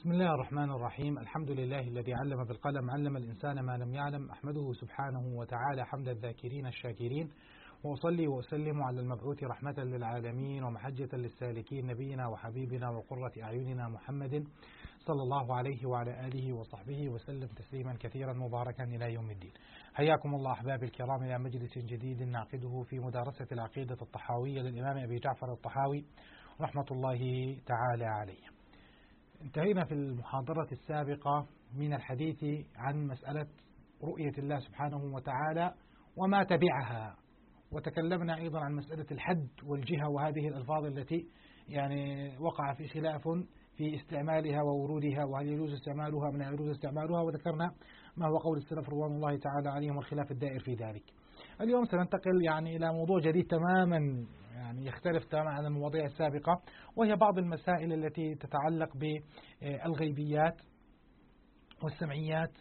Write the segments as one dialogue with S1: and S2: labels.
S1: بسم الله الرحمن الرحيم. الحمد لله الذي علم بالقلم علم الإنسان ما لم يعلم، أحمده سبحانه وتعالى حمد الذاكرين الشاكرين، وأصلي وأسلم على المبعوث رحمة للعالمين ومحجة للسالكين نبينا وحبيبنا وقرة أعيننا محمد صلى الله عليه وعلى آله وصحبه وسلم تسليما كثيرا مباركا إلى يوم الدين. حياكم الله أحبابي الكرام إلى مجلس جديد نعقده في مدارسة العقيدة الطحاوية للإمام أبي جعفر الطحاوي رحمة الله تعالى عليه. انتهينا في المحاضرة السابقة من الحديث عن مسألة رؤية الله سبحانه وتعالى وما تبعها، وتكلمنا أيضا عن مسألة الحد والجهة وهذه الألفاظ التي وقع في خلاف في استعمالها وورودها، وهل يجوز استعمالها من يجوز استعمالها، وذكرنا ما هو قول السلف رضوان الله تعالى عليهم والخلاف الدائر في ذلك. اليوم سننتقل إلى موضوع جديد تماما، يختلف تماما عن المواضيع السابقة، وهي بعض المسائل التي تتعلق بالغيبيات والسمعيات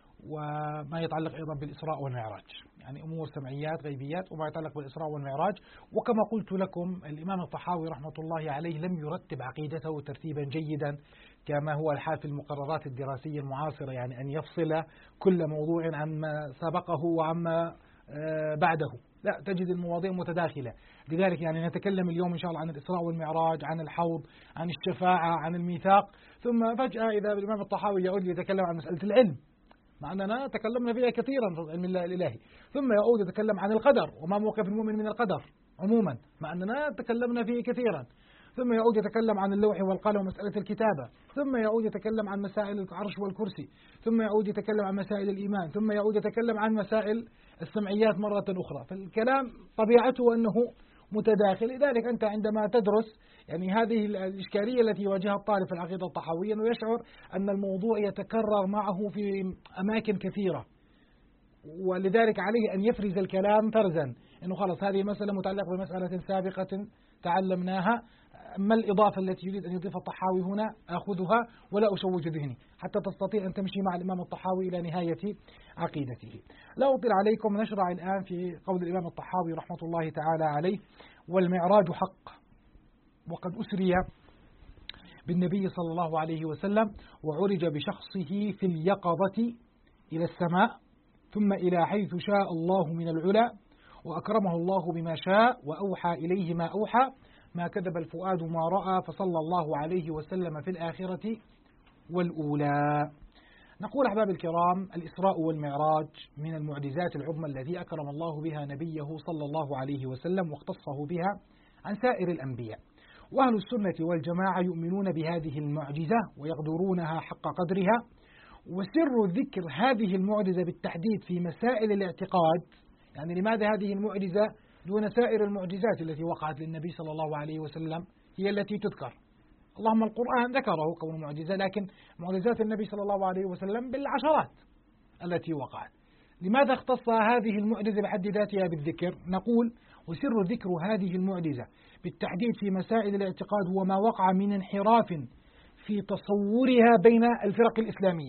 S1: وما يتعلق أيضا بالإسراء والمعراج، أمور سمعيات غيبيات وما يتعلق بالإسراء والمعراج. وكما قلت لكم الإمام الطحاوي رحمة الله عليه لم يرتب عقيدته ترتيبا جيدا كما هو الحال في المقررات الدراسية المعاصرة، أن يفصل كل موضوع عما سبقه وعما بعده، لا، تجد المواضيع متداخلة. لذلك نتكلم اليوم إن شاء الله عن الإسراء والمعراج، عن الحوض، عن الشفاعة، عن الميثاق، ثم فجأة إذا الإمام الطحاوي يعود يتكلم عن مسألة العلم، مع أننا تكلمنا فيها كثيرا في علم الله الإلهي، ثم يعود يتكلم عن القدر وما موقف المؤمن من القدر عموما، مع أننا تكلمنا فيه كثيرا، ثم يعود يتكلم عن اللوح والقلم ومسألة الكتابة، ثم يعود يتكلم عن مسائل العرش والكرسي، ثم يعود يتكلم عن مسائل الإيمان، ثم يعود يتكلم عن مسائل السمعيات مرة أخرى. فالكلام طبيعته أنه متداخل. لذلك أنت عندما تدرس هذه الإشكالية التي يواجهها الطالب في العقيدة الطحاوية، أنه يشعر أن الموضوع يتكرر معه في أماكن كثيرة، ولذلك عليه أن يفرز الكلام فرزا، أنه خلص هذه مسألة متعلقة بمسألة سابقة تعلمناها، ما الإضافة التي يريد أن يضيف الطحاوي هنا أخذها ولا أشوج ذهني حتى تستطيع أن تمشي مع الإمام الطحاوي إلى نهاية عقيدته. لا أطيل عليكم، نشرع الآن في قول الإمام الطحاوي رحمة الله تعالى عليه: والمعراج حق، وقد أسري بالنبي صلى الله عليه وسلم وعرج بشخصه في اليقظة إلى السماء، ثم إلى حيث شاء الله من العلا، وأكرمه الله بما شاء وأوحى إليه ما أوحى، ما كذب الفؤاد ما رأى، فصلى الله عليه وسلم في الآخرة والأولى. نقول أحباب الكرام: الإسراء والمعراج من المعجزات العظمى التي أكرم الله بها نبيه صلى الله عليه وسلم واختصه بها عن سائر الأنبياء، وأهل السنة والجماعة يؤمنون بهذه المعجزة ويقدرونها حق قدرها. وسر ذكر هذه المعجزة بالتحديد في مسائل الاعتقاد، لماذا هذه المعجزة دون سائر المعجزات التي وقعت للنبي صلى الله عليه وسلم هي التي تذكر؟ اللهم القرآن ذكره كون معجزة، لكن معجزات النبي صلى الله عليه وسلم بالعشرات التي وقعت. لماذا اختص هذه المعجزة بحد ذاتها بالذكر؟ نقول: وسر ذكر هذه المعجزة بالتحديد في مسائل الاعتقاد هو ما وقع من انحراف في تصورها بين الفرق الإسلامية،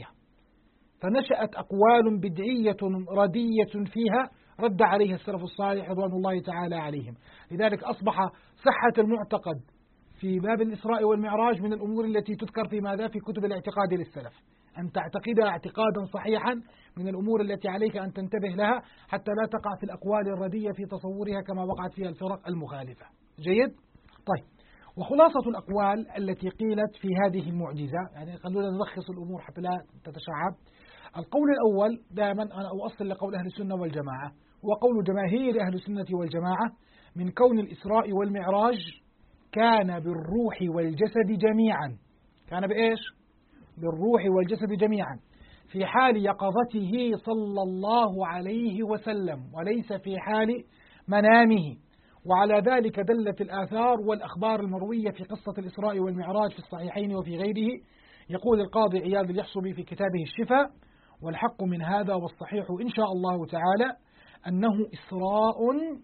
S1: فنشأت أقوال بدعية ردية فيها رد عليها السلف الصالح رضوان الله تعالى عليهم. لذلك أصبح صحة المعتقد في باب الإسراء والمعراج من الأمور التي تذكر في ماذا؟ في كتب الاعتقاد للسلف. أن تعتقدها اعتقادا صحيحا من الأمور التي عليك أن تنتبه لها حتى لا تقع في الأقوال الردية في تصورها كما وقعت فيها الفرق المخالفة. جيد؟ طيب، وخلاصة الأقوال التي قيلت في هذه المعجزة، خلونا نلخص الأمور حتى لا تتشعب. القول الأول دائما أنا أوصل لقول أهل السنة والجماعة، وقول جماهير أهل السنة والجماعة، من كون الإسراء والمعراج كان بالروح والجسد جميعا. كان بإيش؟ بالروح والجسد جميعا في حال يقظته صلى الله عليه وسلم، وليس في حال منامه. وعلى ذلك دلت الآثار والأخبار المروية في قصة الإسراء والمعراج في الصحيحين وفي غيره. يقول القاضي عياض اليحصبي في كتابه الشفاء: والحق من هذا والصحيح إن شاء الله تعالى أنه إسراء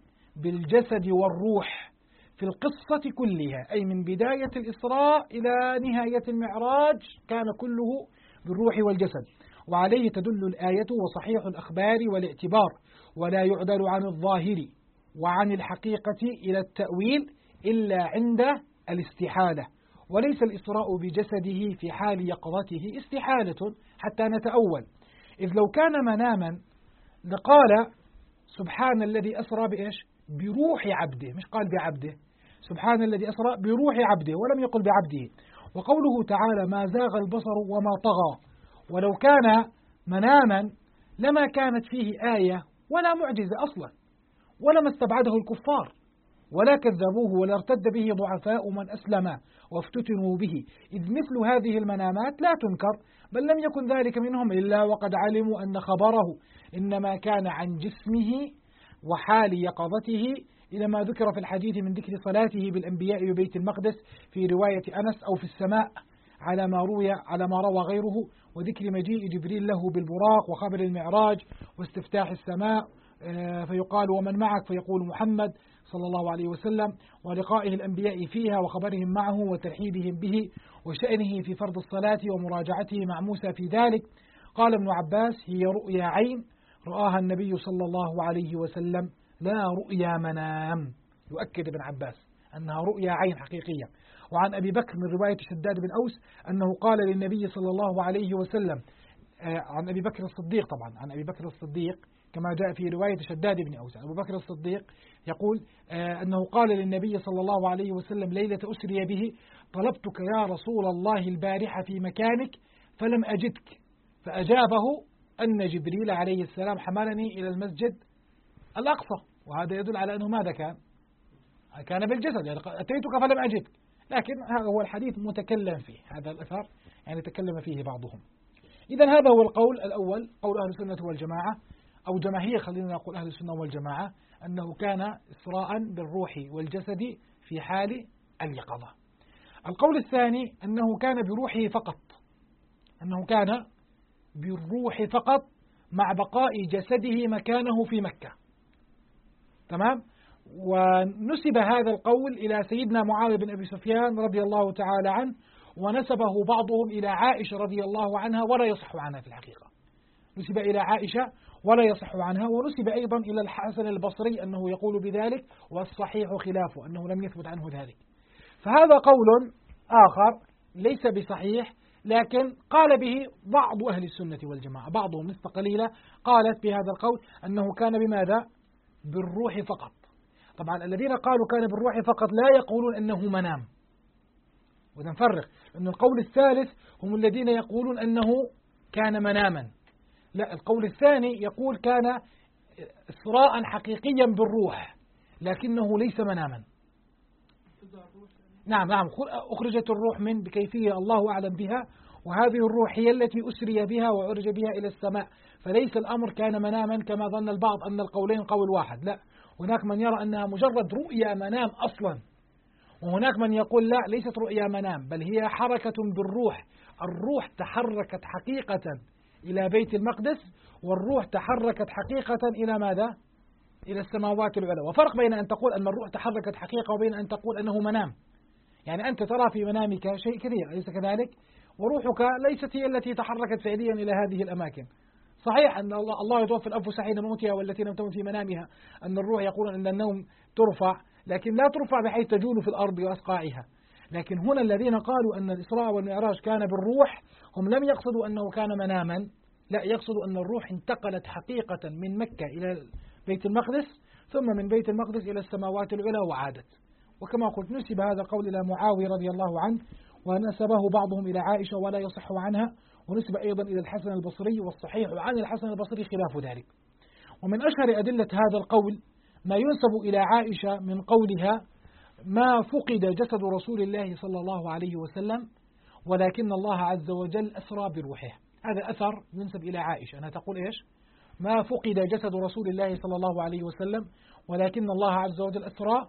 S1: بالجسد والروح في القصة كلها، أي من بداية الإسراء إلى نهاية المعراج كان كله بالروح والجسد. وعليه تدل الآية وصحيح الأخبار والاعتبار، ولا يعدل عن الظاهر وعن الحقيقة إلى التأويل إلا عند الاستحالة، وليس الإسراء بجسده في حال يقظته استحالة حتى نتأول، إذ لو كان مناما لقال سبحان الذي أسرى بإيش؟ بروح عبده، مش قال بعبده، سبحان الذي أسرى بروح عبده ولم يقل بعبده. وقوله تعالى ما زاغ البصر وما طغى، ولو كان مناما لما كانت فيه آية ولا معجزة أصلا، ولما استبعده الكفار ولا كذبوه ولا ارتد به ضعفاء من أسلم وافتتنوا به، إذ مثل هذه المنامات لا تنكر، بل لم يكن ذلك منهم إلا وقد علموا أن خبره إنما كان عن جسمه وحال يقظته، إلى ما ذكر في الحديث من ذكر صلاته بالأنبياء ببيت المقدس في رواية أنس أو في السماء على ما روى غيره، وذكر مجيء جبريل له بالبراق وخبر المعراج واستفتاح السماء فيقال ومن معك فيقول محمد صلى الله عليه وسلم، ولقائه الأنبياء فيها وخبرهم معه وترحيبهم به وشأنه في فرض الصلاة ومراجعته مع موسى في ذلك. قال ابن عباس هي رؤيا عين رآها النبي صلى الله عليه وسلم لا رؤيا منام، يؤكد ابن عباس أنها رؤيا عين حقيقية. وعن أبي بكر من رواية شداد بن أوس أنه قال للنبي صلى الله عليه وسلم، عن أبي بكر الصديق طبعا، عن أبي بكر الصديق كما جاء في رواية شداد بن أوس، أبو بكر الصديق يقول أنه قال للنبي صلى الله عليه وسلم ليلة أسري به طلبتك يا رسول الله البارحة في مكانك فلم أجدك، فأجابه أن جبريل عليه السلام حملني إلى المسجد الأقصى، وهذا يدل على أنه ماذا كان بالجسد، يعني أتيتك فلم أجدك، لكن هذا هو الحديث متكلم فيه، هذا الأثر يعني تكلم فيه بعضهم. إذا هذا هو القول الأول، قول أهل السنة والجماعة أو جماهير، خلينا نقول أهل السنة والجماعة، أنه كان إسراء بالروح والجسد في حال اليقظة. القول الثاني أنه كان بروحه فقط، أنه كان بالروح فقط مع بقاء جسده مكانه في مكة، تمام. ونسب هذا القول إلى سيدنا معاوية بن أبي سفيان رضي الله تعالى عنه، ونسبه بعضهم إلى عائشة رضي الله عنها ولا يصح عنها في الحقيقة، نسب إلى عائشة ولا يصح عنها، ونسب أيضا إلى الحسن البصري أنه يقول بذلك، والصحيح خلافه أنه لم يثبت عنه ذلك. فهذا قول آخر ليس بصحيح، لكن قال به بعض أهل السنة والجماعة، بعضهم نسبة قليلة قالت بهذا القول أنه كان بماذا؟ بالروح فقط. طبعا الذين قالوا كان بالروح فقط لا يقولون أنه منام، ونفرق أن القول الثالث هم الذين يقولون أنه كان مناما، لا، القول الثاني يقول كان إسراء حقيقيا بالروح لكنه ليس مناما. نعم أخرجت الروح من بكيفية الله أعلم بها، وهذه الروح هي التي أسري بها وعرج بها إلى السماء، فليس الأمر كان مناما كما ظن البعض أن القولين قول واحد، لا، هناك من يرى أنها مجرد رؤيا منام أصلا، وهناك من يقول لا، ليست رؤيا منام بل هي حركة بالروح، الروح تحركت حقيقة إلى بيت المقدس، والروح تحركت حقيقة إلى ماذا؟ إلى السماوات العلى. وفرق بين أن تقول أن الروح تحركت حقيقة وبين أن تقول أنه منام. يعني أنت ترى في منامك شيء كثير أليس كذلك؟ وروحك ليست هي التي تحركت فعليا إلى هذه الأماكن. صحيح أن الله يتوفى الأنفس حين موتها والتي لم تمت في منامها، أن الروح يقول أن النوم ترفع، لكن لا ترفع بحيث تجول في الأرض وأسقاعها. لكن هنا الذين قالوا أن الإسراء والمعراج كان بالروح هم لم يقصدوا أنه كان مناما، لا، يقصدوا أن الروح انتقلت حقيقة من مكة إلى بيت المقدس، ثم من بيت المقدس إلى السماوات العلى وعادت. وكما قلت نسب هذا القول إلى معاوية رضي الله عنه، ونسبه بعضهم إلى عائشة ولا يصح عنها، ونسب أيضا إلى الحسن البصري، والصحيح عن الحسن البصري خلاف ذلك. ومن أشهر أدلة هذا القول ما ينسب إلى عائشة من قولها ما فقد جسد رسول الله صلى الله عليه وسلم ولكن الله عز وجل أسرى بروحه. هذا أثر ينسب إلى عائشة أنها تقول إيش؟ ما فقد جسد رسول الله صلى الله عليه وسلم ولكن الله عز وجل أسرى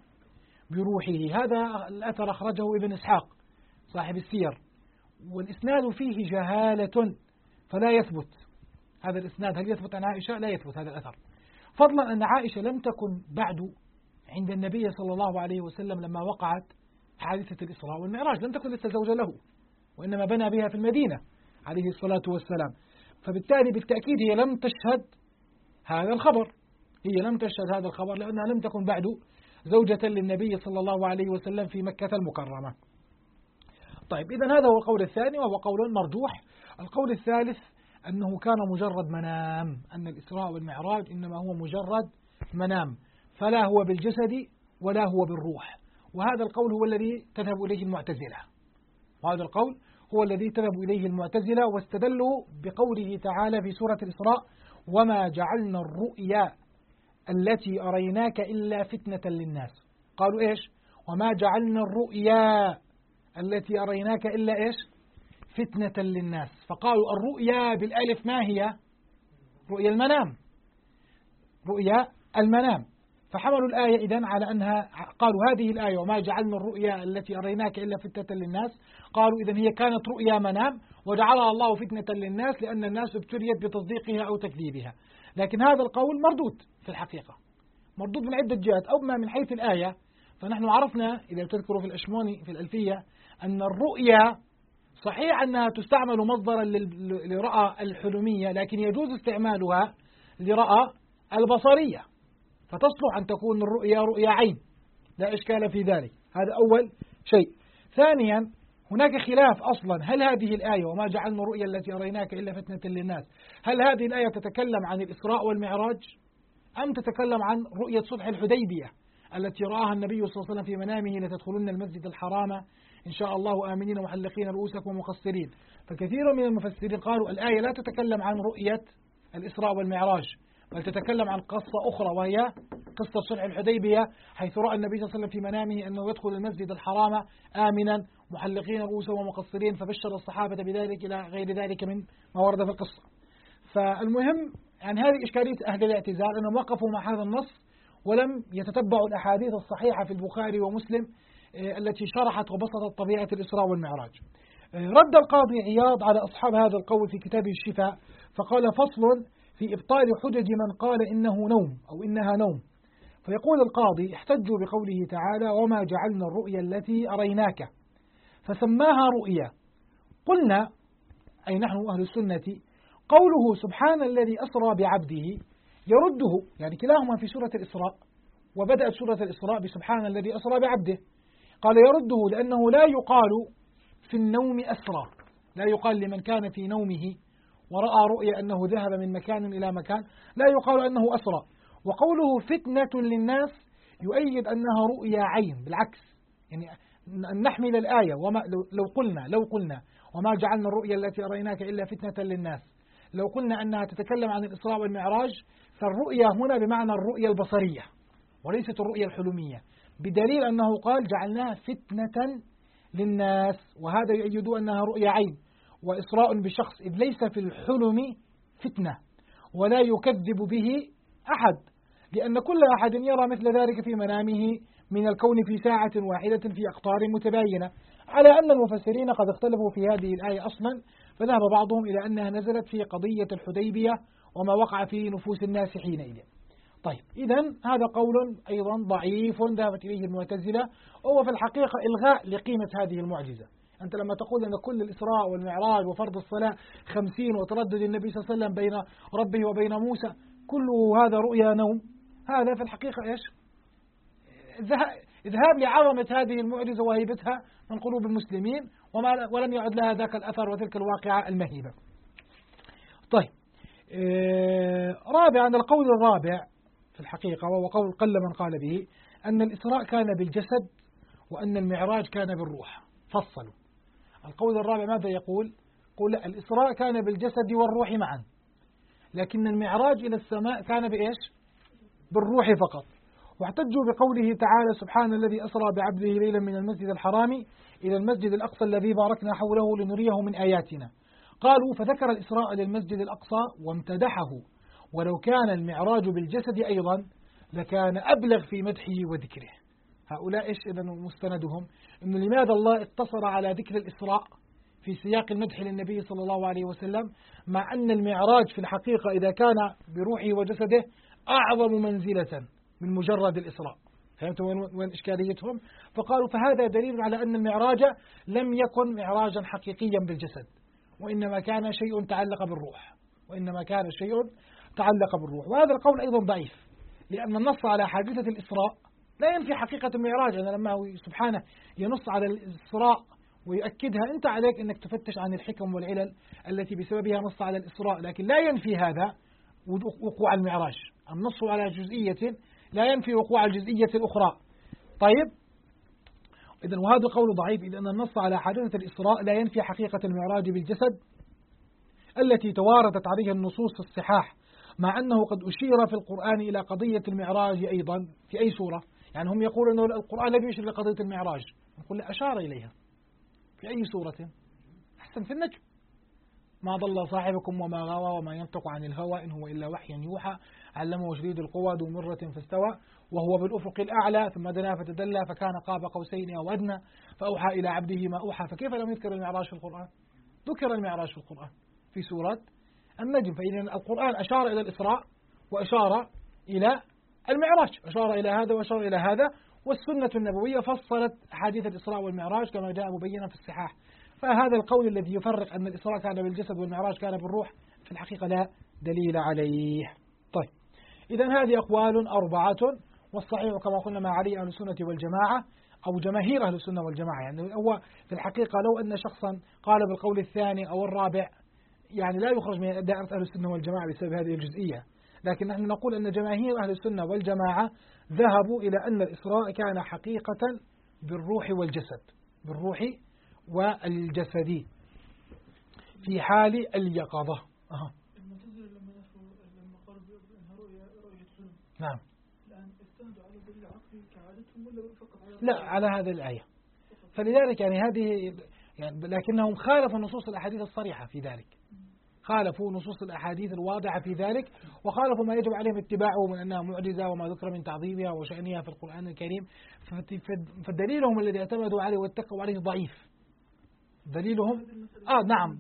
S1: بروحه. هذا الأثر أخرجه ابن إسحاق صاحب السير، والإسناد فيه جهالة فلا يثبت. هذا الإسناد هل يثبت عن عائشة؟ لا يثبت هذا الأثر، فضلا أن عائشة لم تكن بعد عند النبي صلى الله عليه وسلم لما وقعت حادثة الإسراء والمعراج، لم تكن لسه زوجة له، وإنما بنى بها في المدينة عليه الصلاة والسلام. فبالتالي بالتأكيد هي لم تشهد هذا الخبر، هي لم تشهد هذا الخبر لأنها لم تكن بعد زوجة للنبي صلى الله عليه وسلم في مكة المكرمة. طيب إذن هذا هو القول الثاني وهو قول مرجوح. القول الثالث أنه كان مجرد منام، أن الإسراء والمعراج إنما هو مجرد منام، فلا هو بالجسد ولا هو بالروح. وهذا القول هو الذي تذهب إليه المعتزلة، وهذا القول هو الذي تذهب إليه المعتزلة، واستدلوا بقوله تعالى في سورة الإسراء: وما جعلنا الرؤيا التي أريناك إلا فتنة للناس. قالوا إيش؟ وما جعلنا الرؤيا التي أريناك إلا إيش؟ فتنة للناس. فقالوا الرؤيا بالألف ما هي؟ رؤيا المنام، رؤيا المنام. فحملوا الآية إذن على أنها، قالوا هذه الآية وما جعلنا الرؤيا التي أريناك إلا فتنة للناس، قالوا إذن هي كانت رؤيا منام وجعلها الله فتنة للناس لأن الناس ابتليت بتصديقها أو تكذيبها. لكن هذا القول مردود في الحقيقة، مردود من عدة جهات. أما من حيث الآية فنحن عرفنا إذا تذكروا في الأشموني في الألفية أن الرؤيا صحيح أنها تستعمل مصدرا لرأى الحلمية، لكن يجوز استعمالها لرأى البصرية، فتصلح أن تكون الرؤيا رؤيا عين، لا إشكال في ذلك. هذا أول شيء. ثانيا هناك خلاف أصلا، هل هذه الآية وما جعلنا الرؤيا التي أريناك إلا فتنة للناس، هل هذه الآية تتكلم عن الإسراء والمعراج أم تتكلم عن رؤية صلح الحديبية التي رآها النبي صلى الله عليه وسلم في منامه: لتدخلن المسجد الحرام إن شاء الله آمنين محلقين رؤوسكم ومقصرين؟ فكثير من المفسرين قالوا الآية لا تتكلم عن رؤية الإسراء والمعراج، بل تتكلم عن قصة أخرى وهي قصة صلح الحديبية، حيث رأى النبي صلى الله عليه وسلم في منامه أنه يدخل المسجد الحرام آمنا محلقين رؤوسهم ومقصرين، فبشر الصحابة بذلك إلى غير ذلك من ما ورد في القصة. فالمهم يعني هذه إشكالية أهل الاعتزال، أنهم وقفوا مع هذا النص ولم يتتبعوا الأحاديث الصحيحة في البخاري ومسلم التي شرحت وبسطت طبيعة الإسراء والمعراج. رد القاضي عياض على أصحاب هذا القول في كتابه الشفاء فقال: فصل في إبطال حجج من قال إنه نوم أو إنها نوم. فيقول القاضي: احتجوا بقوله تعالى: وما جعلنا الرؤيا التي أريناك، فسماها رؤيا. قلنا أي نحن أهل السنة: قوله سبحان الذي أسرى بعبده يرده، يعني كلاهما في سورة الإسراء، وبدأت سورة الإسراء بسبحان الذي أسرى بعبده، قال يرده لأنه لا يقال في النوم أسرى، لا يقال لمن كان في نومه ورأى رؤيا أنه ذهب من مكان إلى مكان، لا يقال أنه أسرى. وقوله فتنة للناس يؤيد أنها رؤيا عين، بالعكس، يعني أن نحمل الآية لو قلنا وما جعلنا الرؤيا التي أريناك إلا فتنة للناس، لو قلنا أنها تتكلم عن الإسراء والمعراج، فالرؤيا هنا بمعنى الرؤيا البصرية وليست الرؤيا الحلمية، بدليل أنه قال جعلناها فتنة للناس، وهذا يؤيد أنها رؤيا عين وإسراء بشخص، إذ ليس في الحلم فتنة ولا يكذب به أحد، لأن كل أحد يرى مثل ذلك في منامه من الكون في ساعة واحدة في أقطار متباينة. على أن المفسرين قد اختلفوا في هذه الآية أصلا، فذهب بعضهم إلى أنها نزلت في قضية الحديبية وما وقع في نفوس الناس حينئذ. طيب إذن هذا قول أيضا ضعيف ذهبت إليه المعتزلة، وهو في الحقيقة إلغاء لقيمة هذه المعجزة. أنت لما تقول أن كل الإسراء والمعراج وفرض الصلاة 50 وتردد النبي صلى الله عليه وسلم بين ربه وبين موسى كله هذا رؤيا نوم، هذا في الحقيقة إيش؟ إذهاب لعظمة هذه المعجزة وهيبتها من قلوب المسلمين، ولم يعد لها ذاك الأثر وتلك الواقعة المهيبة. طيب رابعا القول الرابع في الحقيقة، وهو قول قل من قال به، أن الإسراء كان بالجسد وأن المعراج كان بالروح. فصلوا. القول الرابع ماذا يقول؟ قول الإسراء كان بالجسد والروح معا، لكن المعراج إلى السماء كان بإيش؟ بالروح فقط. واحتجوا بقوله تعالى: سبحان الذي أسرى بعبده ليلا من المسجد الحرام إلى المسجد الأقصى الذي باركنا حوله لنريه من آياتنا. قالوا: فذكر الإسراء للمسجد الأقصى وامتدحه، ولو كان المعراج بالجسد أيضا لكان أبلغ في مدحه وذكره. هؤلاء إيش إذن مستندهم؟ إنه لماذا الله اقتصر على ذكر الإسراء في سياق المدح للنبي صلى الله عليه وسلم، مع أن المعراج في الحقيقة إذا كان بروحه وجسده أعظم منزلة من مجرد الإسراء. فهمتم وين إشكاليتهم؟ فقالوا فهذا دليل على أن المعراج لم يكن معراجا حقيقيا بالجسد، وإنما كان شيء تعلق بالروح، وهذا القول أيضا ضعيف، لأن النص على حادثة الإسراء لا ينفي حقيقة المعراج. أنا لما سبحانه ينص على الإسراء ويؤكدها، أنت عليك أنك تفتش عن الحكم والعلل التي بسببها نص على الإسراء، لكن لا ينفي هذا وقوع المعراج. النص على جزئية لا ينفي وقوع الجزئية الأخرى. طيب، إذن وهذا قول ضعيف، إذ أن النص على حادثة الإسراء لا ينفي حقيقة المعراج بالجسد التي توارثت عليها النصوص في الصحاح، مع أنه قد أشير في القرآن إلى قضية المعراج أيضا في أي سورة. يعني هم يقولون أن القرآن لم يشير لقضية المعراج، نقول أشار إليها في أي سورة؟ أحسن، في النجم: ما ضل صاحبكم وما غوى وما ينطق عن الهوى إن هو إلا وحي يوحى علمه شديد القوى ذو مرة فاستوى وهو بالأفق الأعلى ثم دنا فتدلى فكان قاب قوسين أو أدنى فأوحى إلى عبده ما أوحى. فكيف لم يذكر المعراج في القرآن؟ ذكر المعراج في القرآن في سورة النجم. فإذا القرآن أشار إلى الإسراء وأشار إلى المعراج، أشار إلى هذا وأشار إلى هذا، والسنة النبوية فصلت أحاديث الإسراء والمعراج كما جاء مبينا في الصحاح. فهذا القول الذي يفرق أن الإسراء كان بالجسد والمعراج كان بالروح في الحقيقة لا دليل عليه. طيب، إذن هذه أقوال 4، والصحيح كما قلنا ما عليه أهل السنة والجماعة أو جماهير أهل السنة والجماعة. يعني هو في الحقيقة لو أن شخصا قال بالقول الثاني أو الرابع يعني لا يخرج من دائرة أهل السنة والجماعة بسبب هذه الجزئية، لكن نحن نقول أن جماهير أهل السنة والجماعة ذهبوا إلى أن الإسراء كان حقيقة بالروح والجسد، بالروح والجسد في حال اليقظة.
S2: المعتزلة لما قالوا بأنها رؤية حلم،
S1: نعم،
S2: الآن استندوا على دليل عقلي كعادتهم ولا فقط على
S1: لا على هذه الآية. فلذلك يعني هذه لكنهم خالفوا نصوص الأحاديث الصريحة في ذلك، خالفوا نصوص الأحاديث الواضحة في ذلك، وخالفوا ما يجب عليهم اتباعه من أنها معجزة وما ذكر من تعظيمها وشأنها في القرآن الكريم. فدليلهم الذي اعتمدوا عليه واتقوا عليه ضعيف. دليلهم نعم،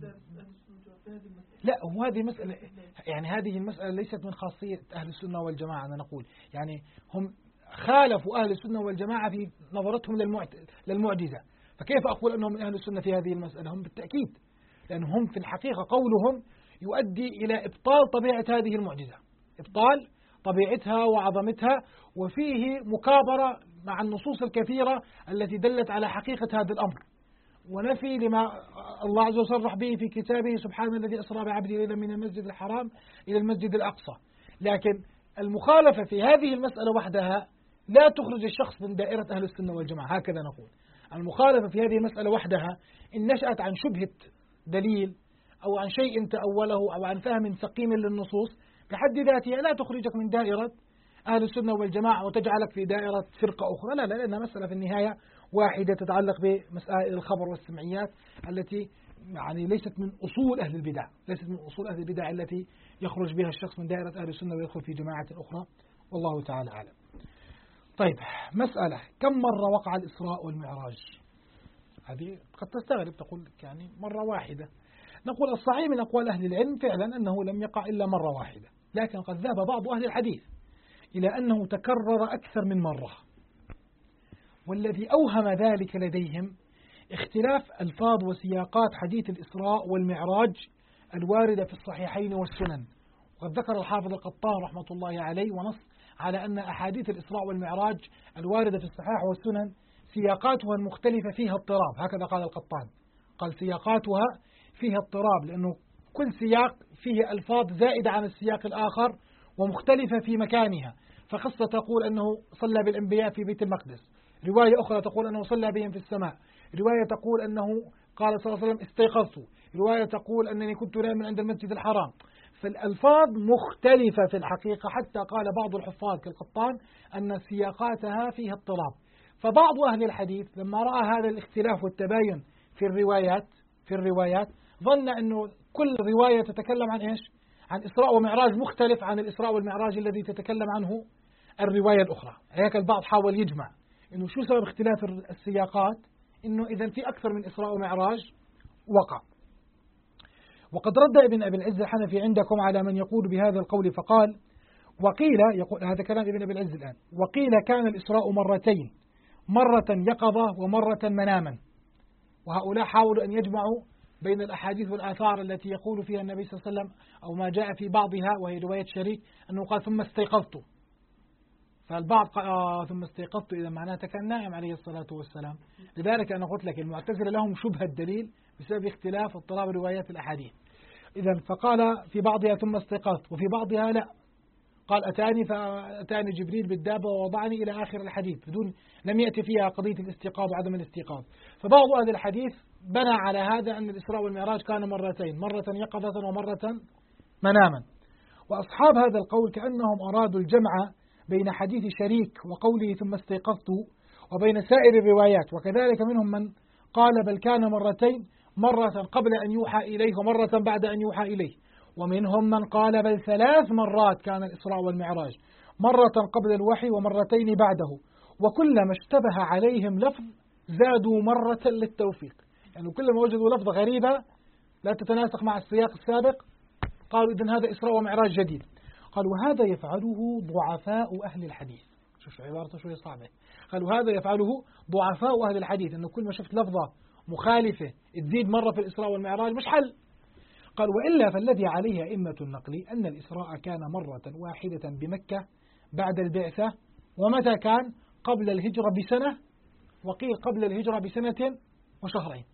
S1: لا هو هذه مسألة، يعني هذه المسألة ليست من خاصية أهل السنة والجماعة. أنا نقول يعني هم خالفوا أهل السنة والجماعة في نظرتهم للمعجزة، فكيف أقول أنهم من أهل السنة في هذه المسألة؟ هم بالتأكيد، لأنهم في الحقيقة قولهم يؤدي إلى إبطال طبيعة هذه المعجزة، إبطال طبيعتها وعظمتها، وفيه مكابرة مع النصوص الكثيرة التي دلت على حقيقة هذا الأمر، ونفي لما الله عز وجل صرح به في كتابه: سبحان الذي أسرى بعبده ليلا من المسجد الحرام إلى المسجد الأقصى. لكن المخالفة في هذه المسألة وحدها لا تخرج الشخص من دائرة أهل السنة والجماعة، هكذا نقول. المخالفة في هذه المسألة وحدها إن نشأت عن شبهة دليل أو عن شيء تأوله أو عن فهم سقيم للنصوص بحد ذاتها لا تخرجك من دائرة أهل السنة والجماعة وتجعلك في دائرة فرقة أخرى، لا، لأنها مسألة في النهاية واحدة تتعلق بمسائل الخبر والسمعيات التي يعني ليست من أصول أهل البدع، ليست من أصول أهل البدع التي يخرج بها الشخص من دائرة أهل السنة ويدخل في جماعة أخرى، والله تعالى أعلم. طيب، مسألة: كم مرة وقع الإسراء والمعراج؟ هذه قد تستغرب، تقول يعني مرة واحدة. نقول الصحيح من أقوال أهل العلم فعلا أنه لم يقع إلا مرة واحدة، لكن قد ذهب بعض أهل الحديث إلى أنه تكرر أكثر من مرة، والذي أوهم ذلك لديهم اختلاف ألفاظ وسياقات حديث الإسراء والمعراج الواردة في الصحيحين والسنن. وقد ذكر الحافظ القطان رحمة الله عليه ونص على أن أحاديث الإسراء والمعراج الواردة في الصحيح والسنن سياقاتها المختلفة فيها اضطراب، هكذا قال القطان، قال سياقاتها فيها اضطراب، لأنه كل سياق فيه ألفاظ زائدة عن السياق الآخر ومختلفة في مكانها. فقصة تقول أنه صلى بالأنبياء في بيت المقدس، رواية أخرى تقول أنه صلى بهم في السماء، رواية تقول أنه قال صلى الله عليه وسلم استيقظت، رواية تقول أنني كنت نائما عند المسجد الحرام. فالألفاظ مختلفة في الحقيقة، حتى قال بعض الحفاظ كالقطان أن سياقاتها فيها اضطراب. فبعض أهل الحديث لما رأى هذا الاختلاف والتباين في الروايات ظن أنه كل رواية تتكلم عن إيش؟ عن إسراء ومعراج مختلف عن الإسراء والمعراج الذي تتكلم عنه الرواية الأخرى. هيك البعض حاول يجمع إنه شو سبب اختلاف السياقات، إنه إذا في أكثر من إسراء ومعراج وقع. وقد رد ابن أبي العز الحنفي عندكم على من يقول بهذا القول فقال: وقيل، يقول هذا كلام ابن أبي العز الآن، وقيل كان الإسراء مرتين، مرة يقظة ومرة مناما. وهؤلاء حاولوا أن يجمعوا بين الأحاديث والآثار التي يقول فيها النبي صلى الله عليه وسلم أو ما جاء في بعضها، وهي رواية شريك أنه قال ثم استيقظت، فالبعض قال ثم استيقظت إذا معناته كان نائم عليه الصلاة والسلام. لذلك أنا قلت لك المعتزلة لهم شبهة الدليل بسبب اختلاف اضطراب روايات الأحاديث. إذا فقال في بعضها ثم استيقظت وفي بعضها لا، قال أتاني جبريل بالدابة ووضعني إلى آخر الحديث بدون لم يأتي فيها قضية الاستيقاظ وعدم الاستيقاظ. فبعض أهل الحديث بنى على هذا أن الإسراء والمعراج كان مرتين، مرة يقظة ومرة مناما. وأصحاب هذا القول كأنهم أرادوا الجمع بين حديث شريك وقوله ثم استيقظت وبين سائر الروايات، وكذلك منهم من قال بل كان مرتين، مرة قبل أن يوحى إليه ومرة بعد أن يوحى إليه، ومنهم من قال بل 3 مرات كان الإسراء والمعراج، مرة قبل الوحي ومرتين بعده، وكلما اشتبه عليهم لفظ زادوا مرة للتوفيق. يعني كلما وجدوا لفظة غريبة لا تتناسق مع السياق السابق قالوا إذن هذا إسراء ومعراج جديد. قالوا وهذا يفعله ضعفاء أهل الحديث. شوف عبارته شوية صعبة. قالوا هذا يفعله ضعفاء أهل الحديث، أنه كل ما شفت لفظة مخالفة تزيد مرة في الإسراء والمعراج مش حل. قال وإلا فالذي عليه أئمة النقل أن الإسراء كان مرة واحدة بمكة بعد البعثة. ومتى كان؟ قبل الهجرة بسنة، وقيل قبل الهجرة بسنة وشهرين،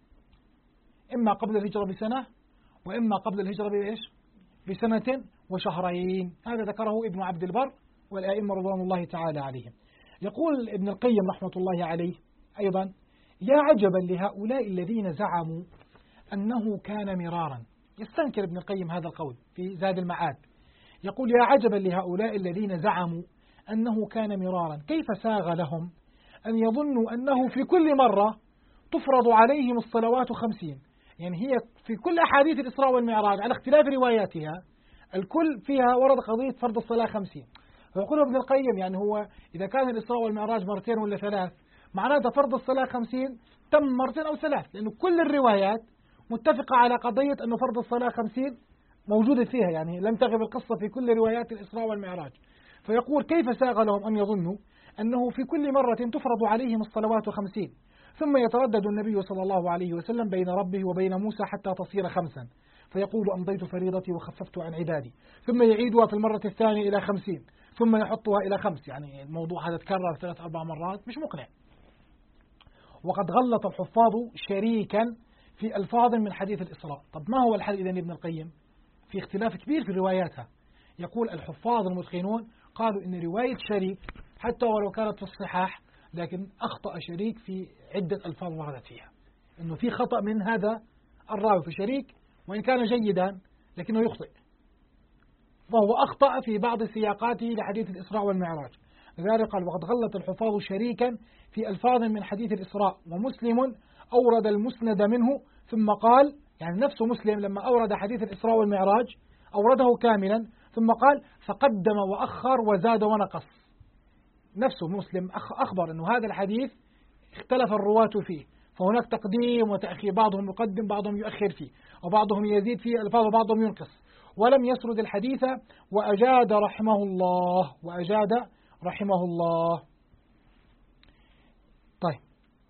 S1: إما قبل الهجرة بسنة وإما قبل الهجرة بإيش؟ بسنة وشهرين. هذا ذكره ابن عبد البر والأئمة رضوان الله تعالى عليهم. يقول ابن القيم رحمة الله عليه أيضا يا عجبا لهؤلاء الذين زعموا أنه كان مرارا. يستنكر ابن القيم هذا القول في زاد المعاد، يقول يا عجبا لهؤلاء الذين زعموا أنه كان مرارا، كيف ساغ لهم أن يظنوا أنه في كل مرة تفرض عليهم الصلوات 50. يعني هي في كل أحاديث الإسراء والمعراج على اختلاف رواياتها الكل فيها ورد قضية فرض الصلاة 50. فيقول ابن القيم يعني هو إذا كان الإسراء والمعراج مرتين ولا 3 معناته فرض الصلاة 50 تم مرتين أو 3، لأنه كل الروايات متفقة على قضية أنه فرض الصلاة 50 موجودة فيها، يعني لم تغب القصة في كل روايات الإسراء والمعراج. فيقول كيف ساغ لهم أن يظنوا أنه في كل مرة تفرض عليهم الصلوات 50 ثم يتردد النبي صلى الله عليه وسلم بين ربه وبين موسى حتى تصير 5، فيقول أمضيت فريضتي وخففت عن عبادي، ثم يعيدها في المرة الثانية إلى 50 ثم يحطها إلى 5. يعني الموضوع هذا تكرر 3-4 مرات مش مقنع. وقد غلط الحفاظ شريكا في ألفاظ من حديث الإسراء. طب ما هو الحل إذن ابن القيم؟ في اختلاف كبير في رواياتها. يقول الحفاظ المتقنون قالوا إن رواية شريك حتى ولو كانت في الصحاح لكن أخطأ شريك في عدة ألفاظ وردت فيها، إنه في خطأ من هذا الراوي في شريك وإن كان جيدا لكنه يخطئ، فهو أخطأ في بعض سياقاته لحديث الإسراء والمعراج. لذلك قال وقد غلط الحفاظ شريكا في ألفاظ من حديث الإسراء، ومسلم أورد المسند منه ثم قال، يعني نفسه مسلم لما أورد حديث الإسراء والمعراج أورده كاملا ثم قال فقدم وأخر وزاد ونقص. نفسه مسلم أخبر أنه هذا الحديث اختلف الرواة فيه، فهناك تقديم وتأخير، بعضهم يقدم بعضهم يؤخر فيه، وبعضهم يزيد فيه ألفاظ وبعضهم ينقص، ولم يسرد الحديث وأجاد رحمه الله رحمه الله. طيب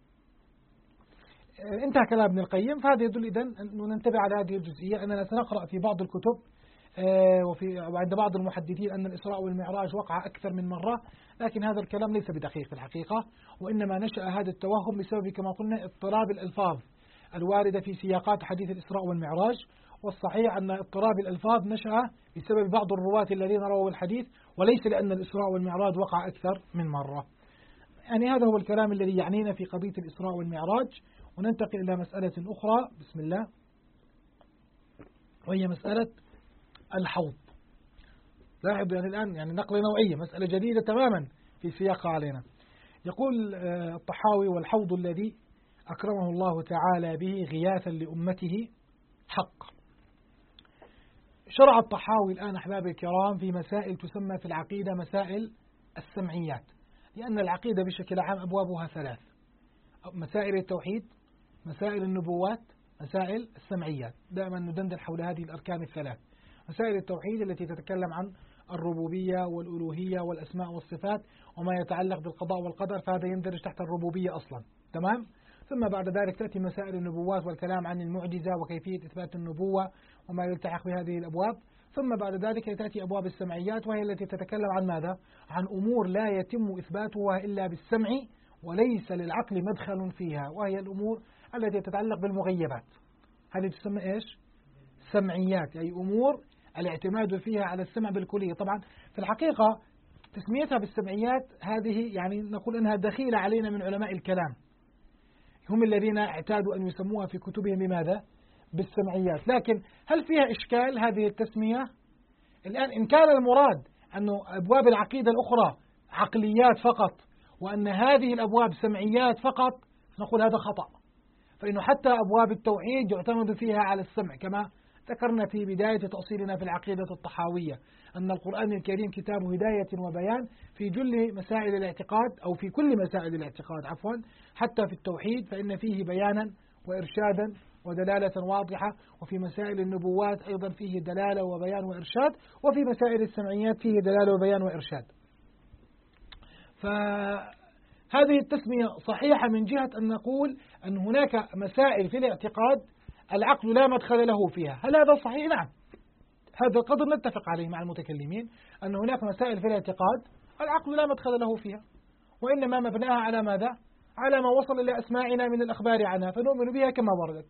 S1: انتهى كلام ابن القيم. فهذا يدل إذن أنه ننتبه على هذه الجزئية، أننا سنقرأ في بعض الكتب وعند بعض المحدثين أن الإسراء والمعراج وقع أكثر من مرة، لكن هذا الكلام ليس بدقيق في الحقيقة، وإنما نشأ هذا التوهم بسبب كما قلنا اضطراب الألفاظ الواردة في سياقات حديث الإسراء والمعراج. والصحيح أن اضطراب الألفاظ نشأ بسبب بعض الرواة الذين رووا الحديث، وليس لأن الإسراء والمعراج وقع أكثر من مرة. يعني هذا هو الكلام الذي يعنينا في قضية الإسراء والمعراج. وننتقل إلى مسألة أخرى بسم الله، وهي مسألة الحوض. لاحظوا يعني الآن يعني نقل نوعية، مسألة جديدة تماما في سياقها علينا. يقول الطحاوي والحوض الذي أكرمه الله تعالى به غياثا لأمته حق. شرع الطحاوي الآن أحبابي الكرام في مسائل تسمى في العقيدة مسائل السمعيات، لأن العقيدة بشكل عام أبوابها 3: مسائل التوحيد، مسائل النبوات، مسائل السمعيات. دائما ندندن حول هذه الأركان ال3. مسائل التوحيد التي تتكلم عن الربوبية والألوهية والأسماء والصفات وما يتعلق بالقضاء والقدر، فهذا يندرج تحت الربوبية أصلا، تمام. ثم بعد ذلك تأتي مسائل النبوات والكلام عن المعجزة وكيفية إثبات النبوة وما يلتحق بهذه الأبواب. ثم بعد ذلك تأتي أبواب السمعيات، وهي التي تتكلم عن ماذا؟ عن أمور لا يتم إثباتها إلا بالسمع وليس للعقل مدخل فيها، وهي الأمور التي تتعلق بالمغيبات. هذه تسمى إيش؟ سمعيات، أي أمور الاعتماد فيها على السمع بالكلية. طبعا في الحقيقة تسميتها بالسمعيات هذه يعني نقول أنها دخيلة علينا من علماء الكلام، هم الذين اعتادوا أن يسموها في كتبهم بماذا؟ بالسمعيات. لكن هل فيها إشكال هذه التسمية؟ الآن إن كان المراد أن أبواب العقيدة الأخرى عقليات فقط وأن هذه الأبواب سمعيات فقط، نقول هذا خطأ، فإنه حتى أبواب التوحيد يعتمد فيها على السمع، كما ذكرنا في بداية تأصيلنا في العقيدة الطحاوية أن القرآن الكريم كتاب هداية وبيان في جل مسائل الاعتقاد، أو في كل مسائل الاعتقاد عفوا، حتى في التوحيد فإن فيه بيانا وإرشادا ودلالة واضحة، وفي مسائل النبوات أيضا فيه دلالة وبيان وإرشاد، وفي مسائل السمعيات فيه دلالة وبيان وإرشاد. فهذه التسمية صحيحة من جهة أن نقول أن هناك مسائل في الاعتقاد العقل لا مدخل له فيها. هل هذا صحيح؟ نعم، هذا القدر نتفق عليه مع المتكلمين، أن هناك مسائل في الاعتقاد العقل لا مدخل له فيها، وإنما مبناها على ماذا؟ على ما وصل إلى أسماعنا من الأخبار عنها، فنؤمن بها كما وردت،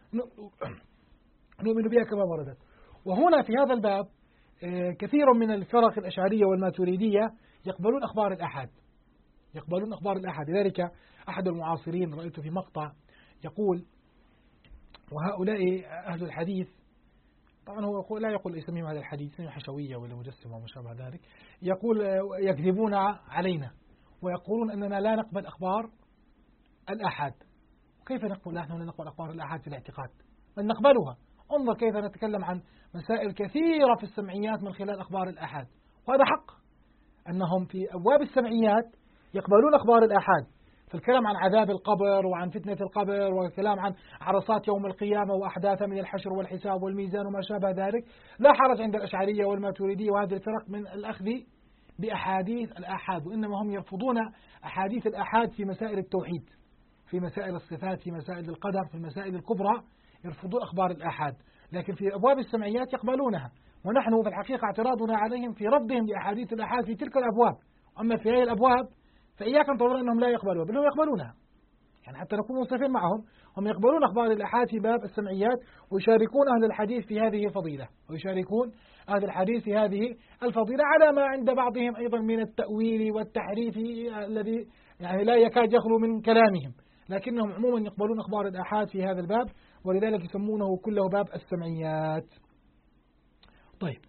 S1: نؤمن بها كما وردت. وهنا في هذا الباب كثير من الفرق الأشعرية والماتريدية يقبلون أخبار الآحاد، يقبلون أخبار الآحاد. لذلك أحد المعاصرين رأيته في مقطع يقول، وهؤلاء أهل الحديث، طبعا هو لا يقول يسميهم هذا الحديث، يسميهم حشوية ولا مجسمة وما شابه ذلك، يقول يكذبون علينا ويقولون أننا لا نقبل أخبار الآحاد. كيف نقول نحن لا نقبل أخبار الآحاد في الاعتقاد؟ بل نقبلها. انظر كيف نتكلم عن مسائل كثيرة في السمعيات من خلال أخبار الآحاد، وهذا حق أنهم في أبواب السمعيات يقبلون أخبار الآحاد، في الكلام عن عذاب القبر وعن فتنة القبر والكلام عن عرصات يوم القيامة وأحداث من الحشر والحساب والميزان وما شابه ذلك. لا حرج عند الأشعرية والماتريدية وهذه الفرق من الأخذ بأحاديث الآحاد، وإنما هم يرفضون أحاديث الآحاد في مسائل التوحيد، في مسائل الصفات، في مسائل القدر، في المسائل الكبرى يرفضون أخبار الآحاد، لكن في أبواب السمعيات يقبلونها. ونحن في الحقيقة اعتراضنا عليهم في ردهم لأحاديث الآحاد في تلك الأبواب. أما في هذه الأبواب فإياك أن تظن أنهم لا يقبلون، بل هم يقبلونها، يعني حتى نكون منصفين معهم، هم يقبلون أخبار الآحاد في باب السمعيات، ويشاركون أهل الحديث في هذه الفضيلة، ويشاركون أهل الحديث في هذه الفضيلة على ما عند بعضهم أيضا من التأويل والتحريف الذي يعني لا يكاد يخلو من كلامهم، لكنهم عموما يقبلون أخبار الآحاد في هذا الباب، ولذلك يسمونه كله باب السمعيات. طيب،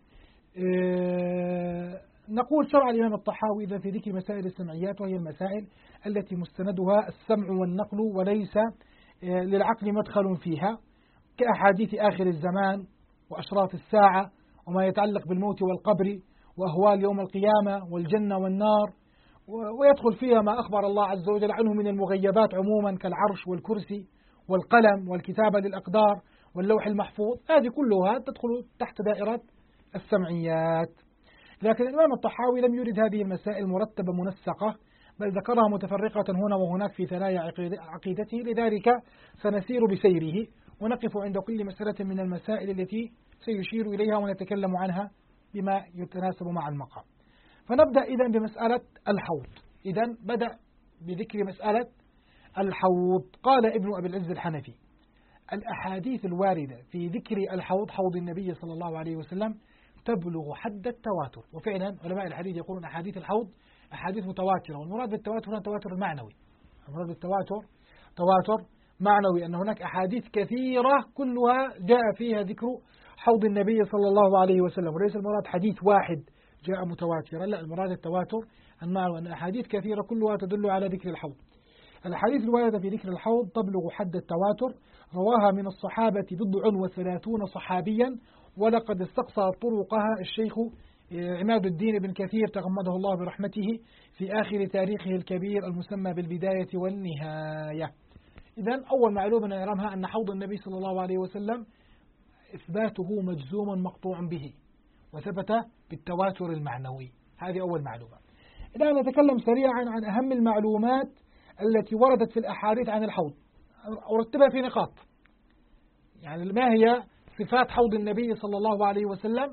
S1: نقول شرع الإمام الطحاوي إذا في ذكر مسائل السمعيات، وهي المسائل التي مستندها السمع والنقل وليس للعقل مدخل فيها، كأحاديث آخر الزمان وأشراط الساعة وما يتعلق بالموت والقبر وأهوال يوم القيامة والجنة والنار، ويدخل فيها ما أخبر الله عز وجل عنه من المغيبات عموما كالعرش والكرسي والقلم والكتابة للأقدار واللوح المحفوظ. هذه كلها تدخل تحت دائرة السمعيات. لكن الإمام الطحاوي لم يرد هذه المسائل مرتبة منسقة، بل ذكرها متفرقة هنا وهناك في ثنايا عقيدته. لذلك سنسير بسيره ونقف عند كل مسألة من المسائل التي سيشير إليها ونتكلم عنها بما يتناسب مع المقام. فنبدأ إذن بمسألة الحوض. إذن بدأ بذكر مسألة الحوض. قال ابن أبي العز الحنفي: الأحاديث الواردة في ذكر الحوض، حوض النبي صلى الله عليه وسلم، تبلغ حد التواتر. وفعلا علماء الحديث يقولون أحاديث الحوض أحاديث متواترة، والمراد بالتواتر هنا التواتر المعنوي، المراد بالتواتر تواتر معنوي، أن هناك أحاديث كثيرة كلها جاء فيها ذكر حوض النبي صلى الله عليه وسلم، وليس المراد حديث واحد جاء متواترا، لا، المراد التواتر المعنوي، أن أحاديث كثيرة كلها تدل على ذكر الحوض. الحديث الواردة في ذكر الحوض تبلغ حد التواتر، رواها من الصحابة 39 صحابيا، ولقد استقصى طرقها الشيخ عماد الدين بن كثير تغمده الله برحمته في آخر تاريخه الكبير المسمى بالبداية والنهاية. إذن أول معلومة نعلمها أن حوض النبي صلى الله عليه وسلم إثباته مجزوم مقطوع به، وثبت بالتواتر المعنوي. هذه أول معلومة. الآن نتكلم سريعا عن أهم المعلومات التي وردت في الأحاديث عن الحوض، أرتبها في نقاط. يعني ما هي صفات حوض النبي صلى الله عليه وسلم،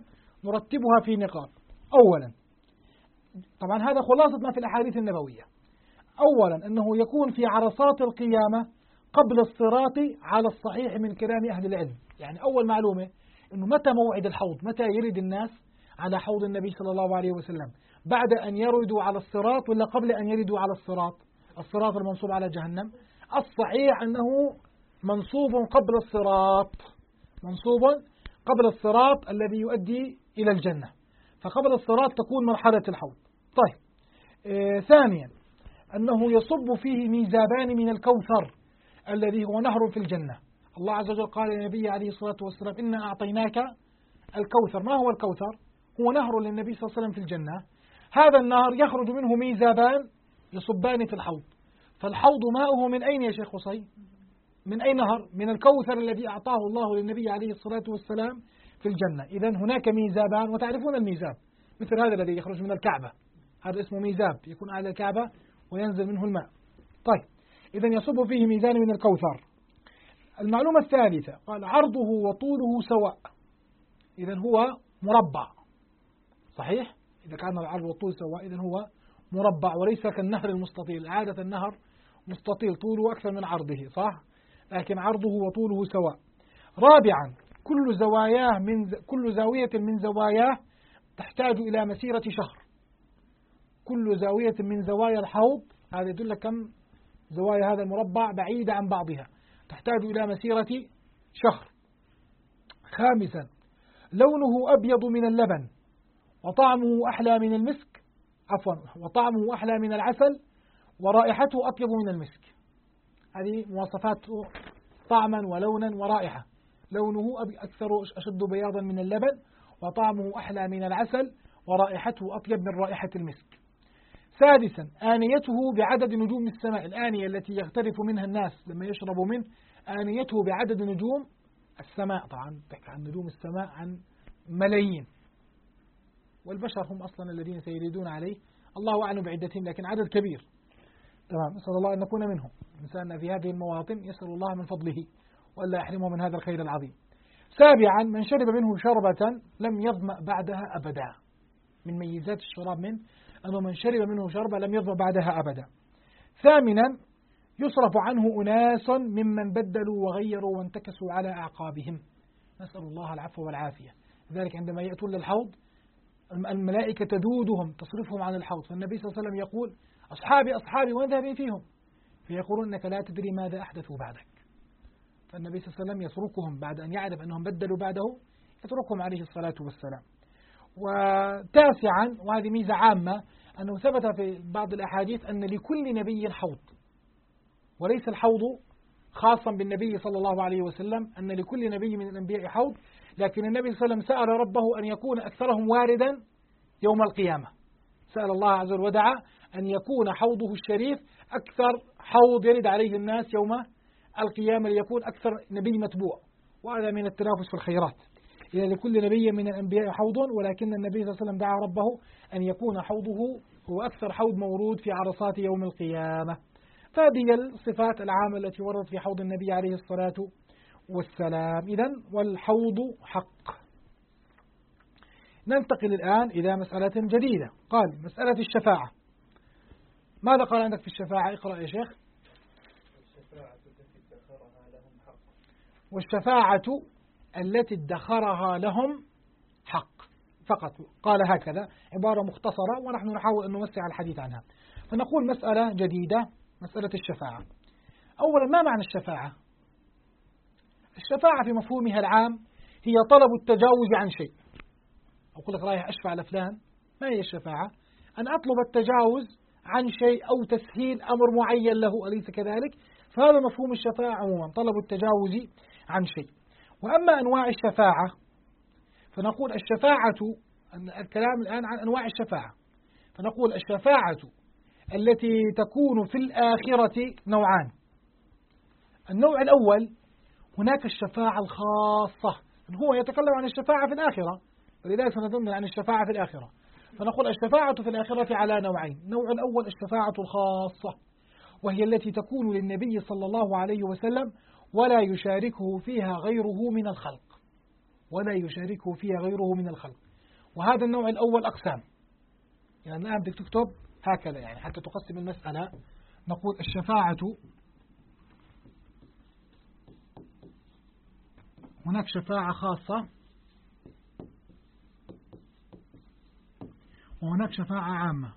S1: نرتبها في نقاط. أولا، طبعا هذا خلاصة ما في الأحاديث النبوية. أولا أنه يكون في عرصات القيامة قبل الصراط على الصحيح من كلام أهل العلم. يعني أول معلومة أنه متى موعد الحوض، متى يرد الناس على حوض النبي صلى الله عليه وسلم، بعد أن يردوا على الصراط ولا قبل أن يردوا على الصراط المنصوب على جهنم؟ الصحيح أنه منصوب قبل الصراط، منصوب قبل الصراط الذي يؤدي إلى الجنة، فقبل الصراط تكون مرحلة الحوض. طيب، ثانيا أنه يصب فيه ميزابان من الكوثر الذي هو نهر في الجنة. الله عز وجل قال للنبي عليه الصلاة والسلام إنا أعطيناك الكوثر. ما هو الكوثر؟ هو نهر للنبي صلى الله عليه وسلم في الجنة. هذا النهر يخرج منه ميزابان يصبان في الحوض. فالحوض ماؤه من أين يا شيخ قصي؟ من أي نهر؟ من الكوثر الذي أعطاه الله للنبي عليه الصلاة والسلام في الجنة. إذن هناك ميزابان، وتعرفون الميزاب مثل هذا الذي يخرج من الكعبة، هذا اسمه ميزاب، يكون على الكعبة وينزل منه الماء. طيب، إذن يصب فيه ميزان من الكوثر. المعلومة الثالثة قال عرضه وطوله سواء. إذن هو مربع، صحيح؟ إذا كان العرض والطول سواء إذن هو مربع وليس كالنهر المستطيل. عادة النهر مستطيل طوله أكثر من عرضه، صح؟ لكن عرضه وطوله سواء. رابعا، كل زاوية من زواياه تحتاج إلى مسيرة شهر. كل زاوية من زوايا الحوض، هذا يدل كم زوايا هذا المربع بعيدة عن بعضها، تحتاج إلى مسيرة شهر. خامسا، لونه أبيض من اللبن وطعمه أحلى من المسك، وطعمه أحلى من العسل ورائحته أطيب من المسك. هذه مواصفات طعما ولونا ورائحة. لونه أشد بياضا من اللبن، وطعمه أحلى من العسل، ورائحته أطيب من رائحة المسك. سادسا، آنيته بعدد نجوم السماء. الآنية التي يغترف منها الناس لما يشربوا منه، آنيته بعدد نجوم السماء. طبعا تحكي عن نجوم السماء عن ملايين، والبشر هم أصلا الذين سيريدون عليه، الله أعلم بعدتهم، لكن عدد كبير. تمام، نسأل الله أن نكون منهم. إنساننا في هذه المواطن يسأل الله من فضله وألا يحرمه من هذا الخير العظيم. سابعا، من شرب منه شربة لم يظمأ بعدها أبدا. من ميزات الشراب أنه من شرب منه شربة لم يظمأ بعدها أبدا. ثامنا، يصرف عنه أناس ممن بدلوا وغيروا وانتكسوا على أعقابهم. نسأل الله العفو والعافية. لذلك عندما يأتون للحوض الملائكة تدودهم تصرفهم عن الحوض، فالنبي صلى الله عليه وسلم يقول أصحابي أصحابي وذهبي فيهم، فيقولون أنك لا تدري ماذا أحدثوا بعدك. فالنبي صلى الله عليه وسلم يتركهم بعد أن يعرف أنهم بدلوا بعده، يتركهم عليه الصلاة والسلام. وتاسعا، وهذه ميزة عامة، أنه ثبت في بعض الأحاديث أن لكل نبي حوض، وليس الحوض خاصا بالنبي صلى الله عليه وسلم، أن لكل نبي من الأنبياء حوض، لكن النبي صلى الله عليه وسلم سأل ربه أن يكون أكثرهم واردا يوم القيامة. سأل الله عز وجل ودعا أن يكون حوضه الشريف أكثر حوض يرد عليه الناس يوم القيامة، ليكون أكثر نبي متبوع، وهذا من التنافس في الخيرات. إذا لكل نبي من الأنبياء حوض، ولكن النبي صلى الله عليه وسلم دعا ربه أن يكون حوضه هو أكثر حوض مورود في عرصات يوم القيامة. فهذه الصفات العامة التي وردت في حوض النبي عليه الصلاة والسلام. إذن والحوض حق. ننتقل الآن إلى مسألة جديدة. قال مسألة الشفاعة. ماذا قال عندك في الشفاعة؟ اقرأ يا شيخ. والشفاعة التي ادخرها لهم حق. فقط قال هكذا، عبارة مختصرة، ونحن نحاول أن نوسع الحديث عنها. فنقول مسألة جديدة، مسألة الشفاعة. أولا، ما معنى الشفاعة؟ الشفاعة في مفهومها العام هي طلب التجاوز عن شيء. أقول لك رايح أشفع لفلان، ما هي الشفاعة؟ أن أطلب التجاوز عن شيء أو تسهيل أمر معين له، أليس كذلك؟ فهذا مفهوم الشفاعة عموما، طلب التجاوز عن شيء. وأما أنواع الشفاعة فنقول الشفاعة، الكلام الآن عن أنواع الشفاعة، فنقول الشفاعة التي تكون في الآخرة نوعان. النوع الأول هناك الشفاعة الخاصة، هو يتكلم عن الشفاعة في الآخرة، ولذلك سنتكلم عن الشفاعة في الآخرة. فنقول الشفاعة في الآخرة على نوعين. النوع الأول الشفاعة الخاصة، وهي التي تكون للنبي صلى الله عليه وسلم ولا يشاركه فيها غيره من الخلق، ولا يشاركه فيها غيره من الخلق. وهذا النوع الأول أقسام. يعني الآن بدك تكتب هكذا، يعني حتى تقسم المسألة، نقول الشفاعة، هناك شفاعة خاصة وهناك شفاعة عامة.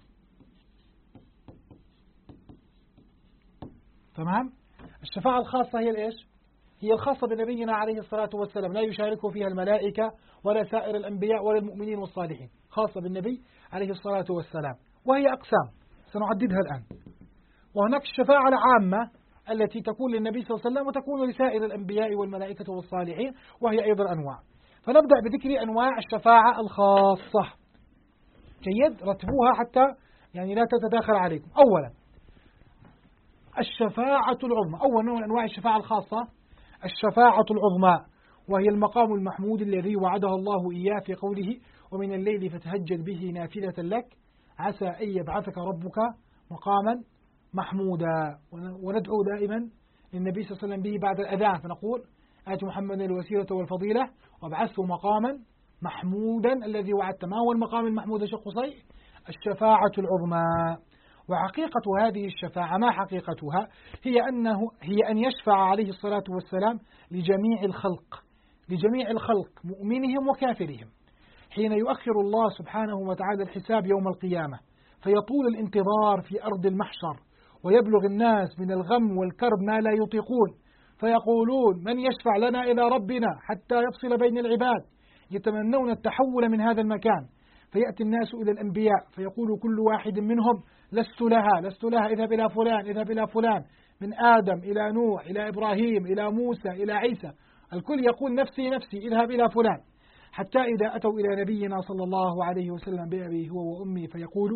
S1: تمام؟ الشفاعة الخاصة هي الإيش؟ هي الخاصة بنبينا عليه الصلاة والسلام، لا يشاركه فيها الملائكة ولا سائر الأنبياء ولا المؤمنين والصالحين، خاصة بالنبي عليه الصلاة والسلام، وهي أقسام سنعددها الآن. وهناك الشفاعة العامة التي تكون للنبي صلى الله عليه وسلم وتكون لسائر الأنبياء والملائكة والصالحين، وهي أيضا أنواع. فنبدأ بذكر أنواع الشفاعة الخاصة. جيد، رتبوها حتى يعني لا تتداخل عليكم. أولا الشفاعة العظمى، أول نوع من أنواع الشفاعة الخاصة الشفاعة العظمى، وهي المقام المحمود الذي وعدها الله إياه في قوله ومن الليل فتهجد به نافلة لك عسى أن يبعثك ربك مقاما محمودا. وندعو دائما للنبي صلى الله عليه وسلم به بعد الأذان، فنقول آت محمدا الوسيلة والفضيلة وابعثه مقاما محمودا الذي وعدته. ما هو المقام المحمود يا شيخ قصي؟ الشفاعة العظمى. وحقيقة هذه الشفاعة، ما حقيقتها؟ هي أن يشفع عليه الصلاة والسلام لجميع الخلق مؤمنهم وكافرهم، حين يؤخر الله سبحانه وتعالى الحساب يوم القيامة، فيطول الانتظار في أرض المحشر، ويبلغ الناس من الغم والكرب ما لا يطيقون، فيقولون من يشفع لنا إلى ربنا حتى يفصل بين العباد، يتمنون التحول من هذا المكان. فيأتي الناس إلى الأنبياء فيقول كل واحد منهم لست لها، اذهب إلى فلان، اذهب إلى فلان، من آدم إلى نوح إلى إبراهيم إلى موسى إلى عيسى، الكل يقول نفسي نفسي، اذهب إلى فلان. حتى إذا أتوا إلى نبينا صلى الله عليه وسلم بأبي هو وأمي فيقول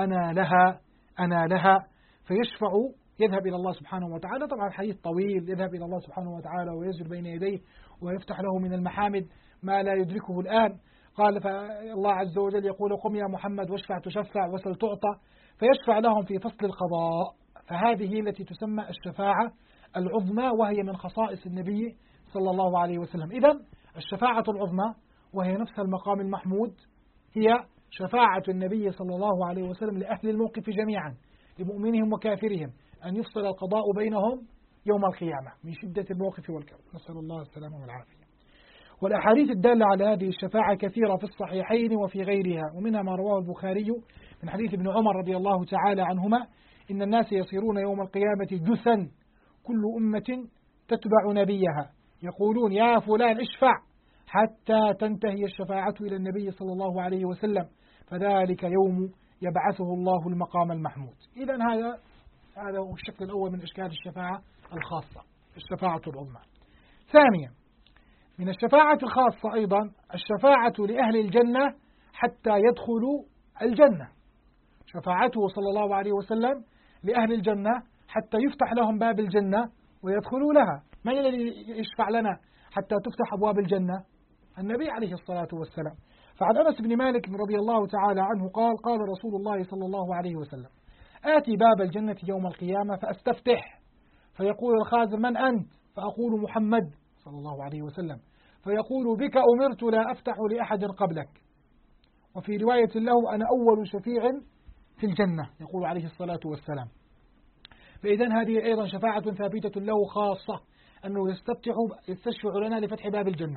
S1: أنا لها فيشفع، يذهب إلى الله سبحانه وتعالى. طبعا الحديث طويل، يذهب إلى الله سبحانه وتعالى وينزل بين يديه ويفتح له من المحامد ما لا يدركه الآن. قال فالله عز وجل يقول قم يا محمد واشفع تشفع وسل تعطى، فيشفع لهم في فصل القضاء. فهذه التي تسمى الشفاعة العظمى، وهي من خصائص النبي صلى الله عليه وسلم. إذن الشفاعة العظمى وهي نفس المقام المحمود هي شفاعة النبي صلى الله عليه وسلم لأهل الموقف جميعا، لمؤمنهم وكافرهم، أن يفصل القضاء بينهم يوم القيامة من شدة الموقف والكرب، نسأل الله السلامة والعافية. والأحاديث الدالة على هذه الشفاعة كثيرة في الصحيحين وفي غيرها، ومنها ما رواه البخاري من حديث ابن عمر رضي الله تعالى عنهما إن الناس يصيرون يوم القيامة جثا كل أمة تتبع نبيها، يقولون يا فلان اشفع حتى تنتهي الشفاعة إلى النبي صلى الله عليه وسلم، فذلك يوم يبعثه الله المقام المحمود. إذن هذا هو الشكل الأول من أشكال الشفاعة الخاصة، الشفاعة العظمى. ثانيا من الشفاعة الخاصة أيضا الشفاعة لأهل الجنة حتى يدخلوا الجنة، شفاعته صلى الله عليه وسلم لأهل الجنة حتى يفتح لهم باب الجنة ويدخلوا لها. من الذي يشفع لنا حتى تفتح أبواب الجنة؟ النبي عليه الصلاة والسلام. فعن أنس بن مالك رضي الله تعالى عنه قال رسول الله صلى الله عليه وسلم آتي باب الجنة يوم القيامة فأستفتح، فيقول الخازن من أنت؟ فأقول محمد صلى الله عليه وسلم، فيقول بك أمرت لا أفتح لأحد قبلك. وفي رواية له أنا أول شفيع في الجنة، يقول عليه الصلاة والسلام. فإذن هذه أيضا شفاعة ثابتة له خاصة، أنه يستشفع لنا لفتح باب الجنة.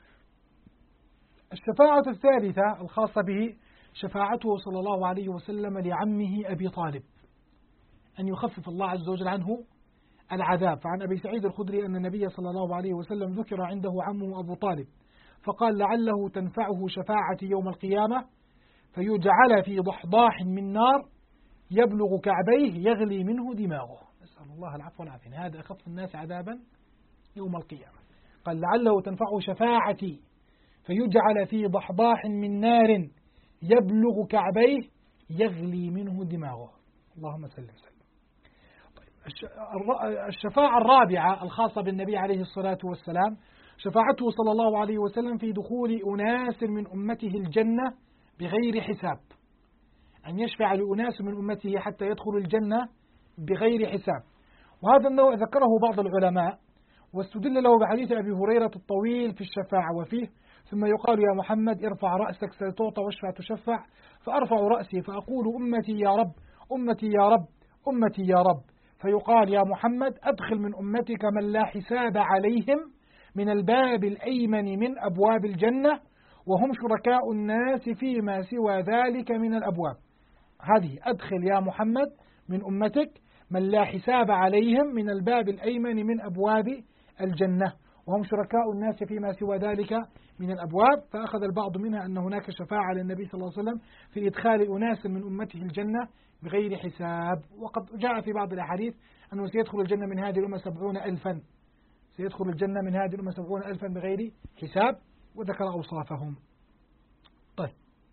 S1: الشفاعة الثالثة الخاصة به شفاعته صلى الله عليه وسلم لعمه أبي طالب، أن يخفف الله عز وجل عنه العذاب. فعن أبي سعيد الخدري أن النبي صلى الله عليه وسلم ذكر عنده عمه أبو طالب، فقال لعله تنفعه شفاعتي يوم القيامة، فيجعل في ضحضاح من نار يبلغ كعبيه يغلي منه دماغه، نسأل الله العفو والعافية. هذا أخف الناس عذابا يوم القيامة. قال لعله تنفعه شفاعتي فيجعل في ضحضاح من نار يبلغ كعبيه يغلي منه دماغه، اللهم سلم سلم. الشفاعة الرابعة الخاصة بالنبي عليه الصلاة والسلام شفاعته صلى الله عليه وسلم في دخول أناس من أمته الجنة بغير حساب، أن يشفع لأناس من أمته حتى يدخلوا الجنة بغير حساب. وهذا النوع ذكره بعض العلماء واستدل له بحديث أبي هريرة الطويل في الشفاعة، وفيه
S3: ثم يقال يا محمد ارفع رأسك ستعطى واشفع تشفع، فأرفع رأسي فأقول أمتي يا رب أمتي يا رب أمتي يا رب، فيقال يا محمد أدخل من أمتك من لا حساب عليهم من الباب الأيمن من أبواب الجنة وهم شركاء الناس فيما سوى ذلك من الأبواب. هذه أدخل يا محمد من أمتك من لا حساب عليهم من الباب الأيمن من أبواب الجنة وهم شركاء الناس فيما سوى ذلك من الأبواب. فأخذ البعض منها أن هناك شفاعة للنبي صلى الله عليه وسلم في إدخال أناس من أمته الجنة بغير حساب، وقد جاء في بعض الأحاديث أنه سيدخل الجنة من هذه الأمة 70,000، سيدخل الجنة من هذه الأمة 70,000 بغير حساب، وذكر أوصافهم. طيب،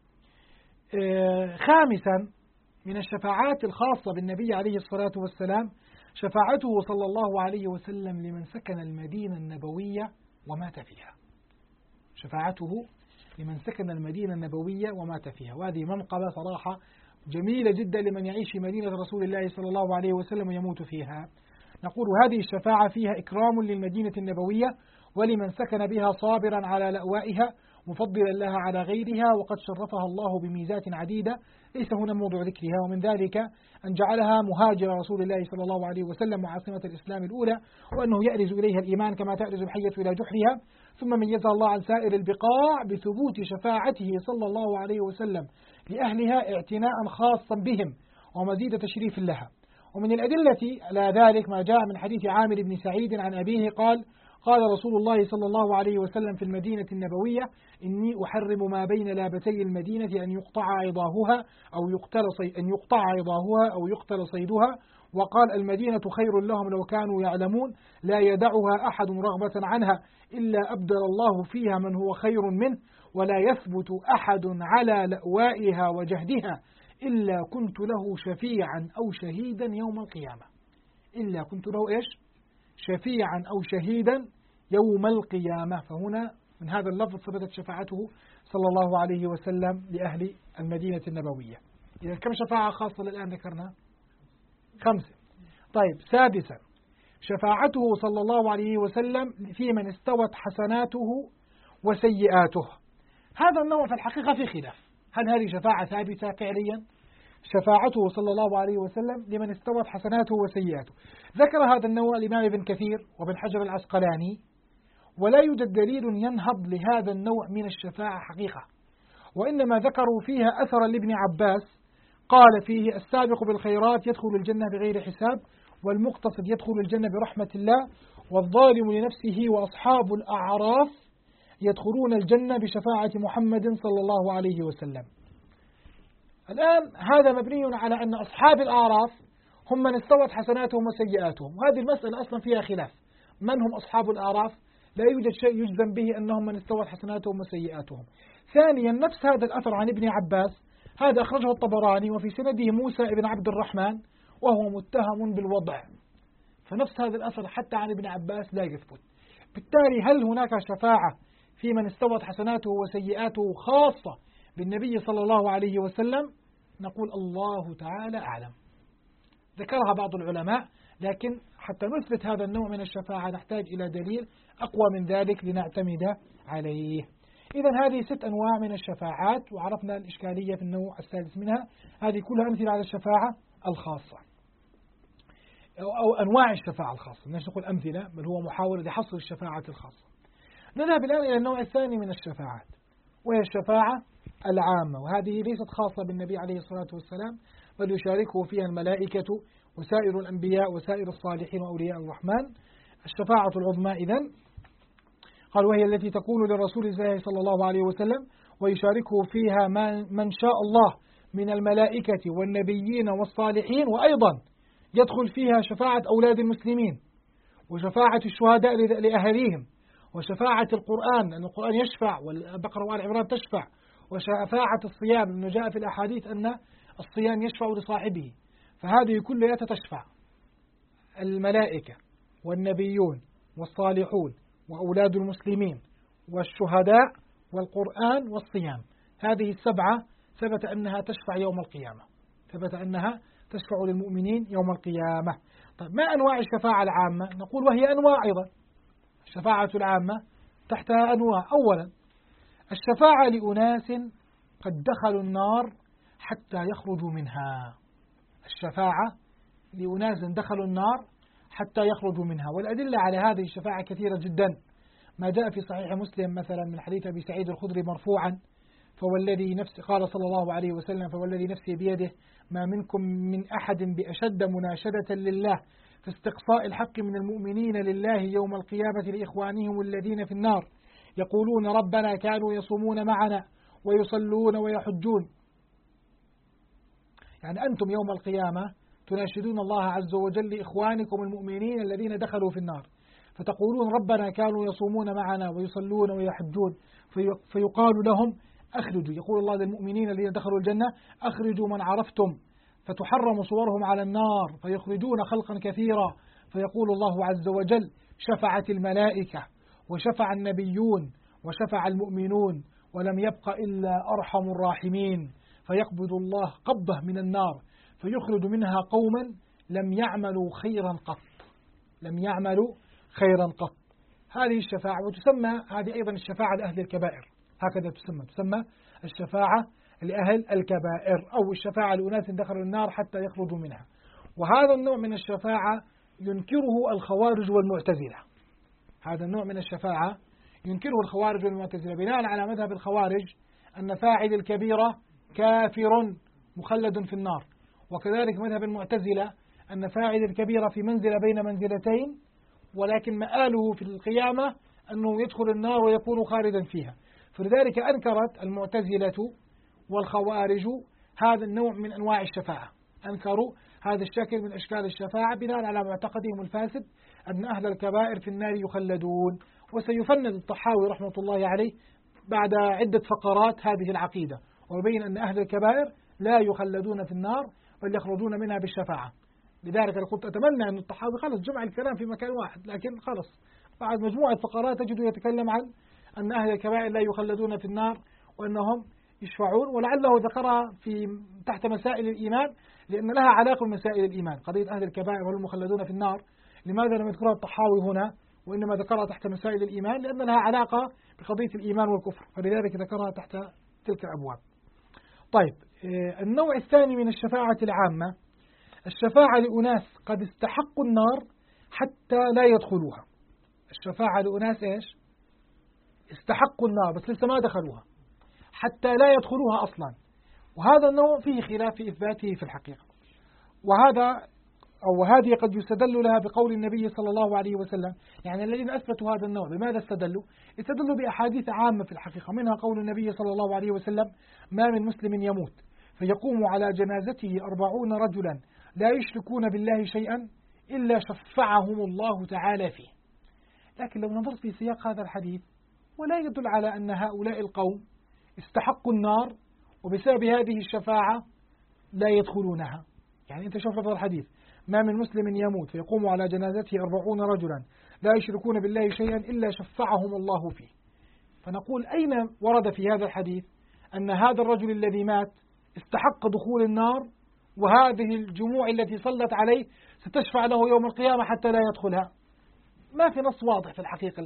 S3: خامسا من الشفاعات الخاصة بالنبي عليه الصلاة والسلام شفاعته صلى الله عليه وسلم لمن سكن المدينة النبوية ومات فيها. شفاعته لمن سكن المدينة النبوية ومات فيها، وهذه منقبة صراحة جميلة جدا لمن يعيش في مدينة رسول الله صلى الله عليه وسلم ويموت فيها. نقول هذه الشفاعة فيها إكرام للمدينة النبوية ولمن سكن بها صابرا على لأوائها مفضلا لها على غيرها، وقد شرفها الله بميزات عديدة ليس هنا موضوع ذكرها، ومن ذلك أن جعلها مهاجر رسول الله صلى الله عليه وسلم وعاصمة الإسلام الأولى، وأنه يأرز إليها الإيمان كما تأرز الحية إلى جحرها، ثم ميزها الله عن سائر البقاع بثبوت شفاعته صلى الله عليه وسلم لأهلها اعتناء خاصا بهم ومزيد تشريف لها. ومن الأدلة على ذلك ما جاء من حديث عامر بن سعيد عن أبيه قال قال رسول الله صلى الله عليه وسلم في المدينة النبوية إني أحرم ما بين لابتي المدينة أن يقطع عضاهها أو يقتل صيدها، وقال المدينة خير لهم لو كانوا يعلمون، لا يدعها أحد رغبة عنها إلا أبدل الله فيها من هو خير منه، ولا يثبت أحد على لأوائها وجهدها إلا كنت له شفيعا أو شهيدا يوم القيامة. إلا كنت له إيش؟ شفيعا أو شهيدا يوم القيامة. فهنا من هذا اللفظ ثبتت شفاعته صلى الله عليه وسلم لأهل المدينة النبوية. إذا كم شفاعة خاصة الآن ذكرنا؟ 5. طيب، سادسا شفاعته صلى الله عليه وسلم في من استوت حسناته وسيئاته. هذا النوع في الحقيقة في خلاف، هل هذه شفاعة ثابتة فعليا؟ شفاعته صلى الله عليه وسلم لمن استوت حسناته وسيئاته. ذكر هذا النوع الإمام ابن كثير وابن حجر العسقلاني، ولا يوجد دليل ينهض لهذا النوع من الشفاعة حقيقة، وإنما ذكروا فيها أثرا لابن عباس قال فيه السابق بالخيرات يدخل الجنة بغير حساب، والمقتصد يدخل الجنة برحمة الله، والظالم لنفسه وأصحاب الأعراف يدخلون الجنة بشفاعة محمد صلى الله عليه وسلم. الآن هذا مبني على أن أصحاب الأعراف هم من استوت حسناتهم وسيئاتهم، وهذه المسألة أصلا فيها خلاف، من هم أصحاب الأعراف؟ لا يوجد شيء يجزم به أنهم من استوت حسناتهم وسيئاتهم. ثانيا، نفس هذا الأثر عن ابن عباس هذا أخرجه الطبراني وفي سنده موسى ابن عبد الرحمن وهو متهم بالوضع، فنفس هذا الأثر حتى عن ابن عباس لا يثبت. بالتالي هل هناك شفاعة في من استوت حسناته وسيئاته خاصة بالنبي صلى الله عليه وسلم؟ نقول الله تعالى أعلم. ذكرها بعض العلماء، لكن حتى نثبت هذا النوع من الشفاعة نحتاج إلى دليل أقوى من ذلك لنعتمد عليه. إذن هذه 6 أنواع من الشفاعات، وعرفنا الإشكالية في النوع السادس منها. هذه كلها أمثلة على الشفاعة الخاصة أو أنواع الشفاعة الخاصة، ليش نقول أمثلة، بل هو محاولة لحصر الشفاعة الخاصة. نذهب الآن إلى النوع الثاني من الشفاعات، وهي الشفاعة العامة، وهذه ليست خاصة بالنبي عليه الصلاة والسلام، بل يشاركه فيها الملائكة وسائر الأنبياء وسائر الصالحين وأولياء الرحمن. الشفاعة العظمى إذن قال وهي التي تكون لرسول الله صلى الله عليه وسلم ويشاركه فيها من شاء الله من الملائكة والنبيين والصالحين، وأيضا يدخل فيها شفاعة أولاد المسلمين وشفاعة الشهداء لأهليهم وشفاعة القرآن، لأن القرآن يشفع والبقرة وآل عمران تشفع، وشفاعة الصيام، لأنه جاء في الأحاديث أن الصيام يشفع لصاحبه، فهذه كلها تشفع الملائكة والنبيون والصالحون وأولاد المسلمين والشهداء والقرآن والصيام. هذه 7 ثبت أنها تشفع يوم القيامة، ثبت أنها تشفع للمؤمنين يوم القيامة. طيب، ما أنواع الشفاعة العامة؟ نقول وهي أنواع أيضا. الشفاعة العامة تحتها أنواع. أولا الشفاعة لأناس قد دخلوا النار حتى يخرجوا منها. الشفاعة لأناس دخلوا النار حتى يخرجوا منها، والأدلة على هذه الشفاعة كثيرة جدا. ما جاء في صحيح مسلم مثلا من حديث أبي سعيد الخدري مرفوعا فوالذي نفسي قال صلى الله عليه وسلم فوالذي نفسي بيده ما منكم من أحد بأشد مناشدة لله في استقصاء الحق من المؤمنين لله يوم القيامة لإخوانهم الذين في النار يقولون ربنا كانوا يصومون معنا ويصلون ويحجون. يعني أنتم يوم القيامة تناشدون الله عز وجل لإخوانكم المؤمنين الذين دخلوا في النار، فتقولون ربنا كانوا يصومون معنا ويصلون ويحجون، فيقال لهم أخرجوا، يقول الله للمؤمنين الذين دخلوا الجنة أخرجوا من عرفتم، فتحرم صورهم على النار فيخرجون خلقا كثيرا، فيقول الله عز وجل شفعت الملائكة وشفع النبيون وشفع المؤمنون ولم يبق إلا أرحم الراحمين، فيقبض الله قبضة من النار فيخرج منها قوما لم يعملوا خيرا قط، لم يعملوا خيرا قط. هذه الشفاعة، وتسمى هذه أيضا الشفاعة لأهل الكبائر، هكذا تسمى الشفاعة لأهل الكبائر، أو الشفاعة لأناس دخلوا النار حتى يخرجوا منها. وهذا النوع من الشفاعة ينكره الخوارج والمعتزلة. هذا النوع من الشفاعة ينكره الخوارج والمعتزلة بناء على مذهب الخوارج أن فاعل الكبيرة كافر مخلد في النار، وكذلك مذهب المعتزلة أن فاعل الكبيرة في منزلة بين منزلتين، ولكن مآله في القيامة أنه يدخل النار ويكون خالدا فيها. فلذلك أنكرت المعتزلة والخوارج هذا النوع من أنواع الشفاعة، أنكروا هذا الشكل من أشكال الشفاعة بناء على معتقدهم الفاسد أن أهل الكبائر في النار يخلدون. وسيفند الطحاوي رحمة الله عليه بعد عدة فقرات هذه العقيدة، ويبين أن أهل الكبائر لا يخلدون في النار بل يخرجون منها بالشفاعة. لذلك أنا كنت أتمنى أن الطحاوي خلص جمع الكلام في مكان واحد، لكن خلص بعد مجموعة فقرات تجد يتكلم عن أن أهل الكبائر لا يخلدون في النار وأنهم يشفعون، ولعله ذكرها في تحت مسائل الإيمان لأن لها علاقة بمسائل الإيمان. قضية أهل الكبائر والمخلدون في النار لماذا لم يذكرها الطحاوي هنا وإنما ذكرها تحت مسائل الإيمان؟ لأن لها علاقة بقضية الإيمان والكفر، فلذلك ذكرها تحت تلك الأبواب. طيب، النوع الثاني من الشفاعة العامة الشفاعة لأناس قد استحقوا النار حتى لا يدخلوها. الشفاعة لأناس إيش؟ استحقوا النار بس لسه ما دخلوها حتى لا يدخلوها أصلا، وهذا النوع فيه خلاف في إثباته في الحقيقة. وهذه قد يستدل لها بقول النبي صلى الله عليه وسلم. يعني الذين أثبتوا هذا النوع بماذا استدلوا؟ استدلوا بأحاديث عامة في الحقيقة، منها قول النبي صلى الله عليه وسلم ما من مسلم يموت فيقوم على جنازته 40 رجلا لا يشركون بالله شيئا إلا شفعهم الله تعالى فيه. لكن لو نظرت في سياق هذا الحديث ولا يدل على أن هؤلاء القوم استحقوا النار وبسبب هذه الشفاعة لا يدخلونها. يعني أنت شوف هذا الحديث ما من مسلم يموت فيقوم على جنازته 40 رجلا لا يشركون بالله شيئا إلا شفعهم الله فيه. فنقول أين ورد في هذا الحديث أن هذا الرجل الذي مات استحق دخول النار وهذه الجموع التي صلت عليه ستشفع له يوم القيامة حتى لا يدخلها؟ ما في نص واضح في الحقيقة.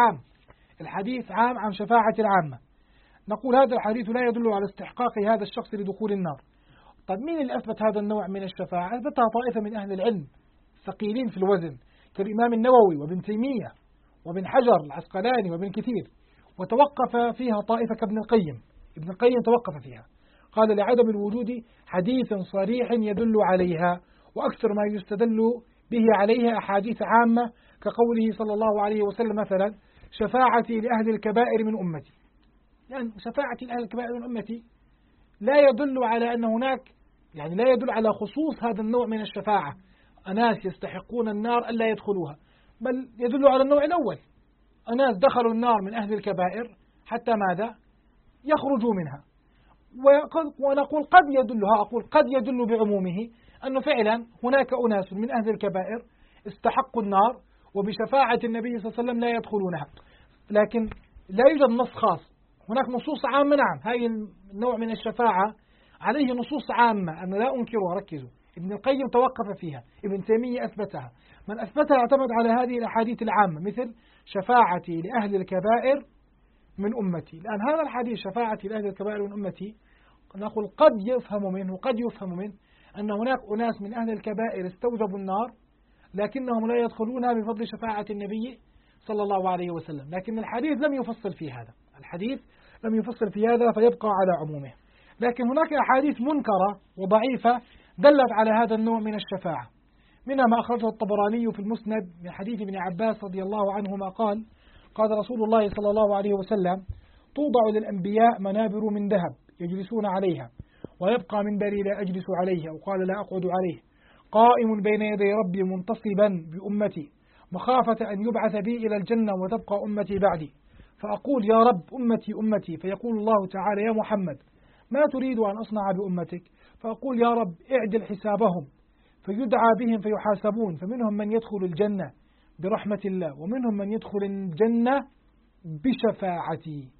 S3: الحديث عام عن شفاعة العامة. نقول هذا الحديث لا يدل على استحقاق هذا الشخص لدخول النار. طيب مين اللي أثبت هذا النوع من الشفاعة؟ أثبتها طائفة من أهل العلم ثقيلين في الوزن كالإمام النووي وابن تيمية وابن حجر العسقلاني وابن كثير، وتوقف فيها طائفة كابن القيم. ابن القيم توقف فيها، قال لعدم الوجود حديث صريح يدل عليها، وأكثر ما يستدل به عليها أحاديث عامة كقوله صلى الله عليه وسلم مثلا شفاعتي لأهل الكبائر من أمتي. يعني شفاعتي لأهل الكبائر من أمتي لا يدل على أن هناك، يعني لا يدل على خصوص هذا النوع من الشفاعة أناس يستحقون النار ألا يدخلوها، بل يدل على النوع الأول أناس دخلوا النار من أهل الكبائر حتى ماذا؟ يخرجوا منها. ونقول قد يدل بعمومه أنه فعلا هناك أناس من أهل الكبائر استحقوا النار وبشفاعة النبي صلى الله عليه وسلم لا يدخلونها، لكن لا يوجد نص خاص. هناك نصوص عامة، نعم، هذه النوع من الشفاعة عليه نصوص عامة أنا لا أنكرها، ركزوا. ابن القيم توقف فيها، ابن تيمية أثبتها، من أثبتها اعتمد على هذه الأحاديث العامة مثل شفاعتي لأهل الكبائر من أمتي. الآن هذا الحديث شفاعتي لأهل الكبائر من أمتي، نقول قد يفهم منه أن هناك أناس من أهل الكبائر استوجبوا النار لكنهم لا يدخلونها بفضل شفاعة النبي صلى الله عليه وسلم، لكن الحديث لم يفصل في هذا، فيبقى على عمومه. لكن هناك أحاديث منكرة وضعيفة دلت على هذا النوع من الشفاعة، منها ما أخرجه الطبراني في المسند من حديث ابن عباس رضي الله عنهما قال رسول الله صلى الله عليه وسلم: توضع للأنبياء منابر من ذهب يجلسون عليها، ويبقى منبري لا أجلس عليه، أو قال لا أقعد عليه، قائم بين يدي ربي منتصبا بأمتي مخافة أن يبعث بي إلى الجنة وتبقى أمتي بعدي، فأقول يا رب أمتي، فيقول الله تعالى: يا محمد ما تريد أن أصنع بأمتك؟ فأقول يا رب اعدل حسابهم، فيدعى بهم فيحاسبون، فمنهم من يدخل الجنة برحمة الله، ومنهم من يدخل الجنة بشفاعتي.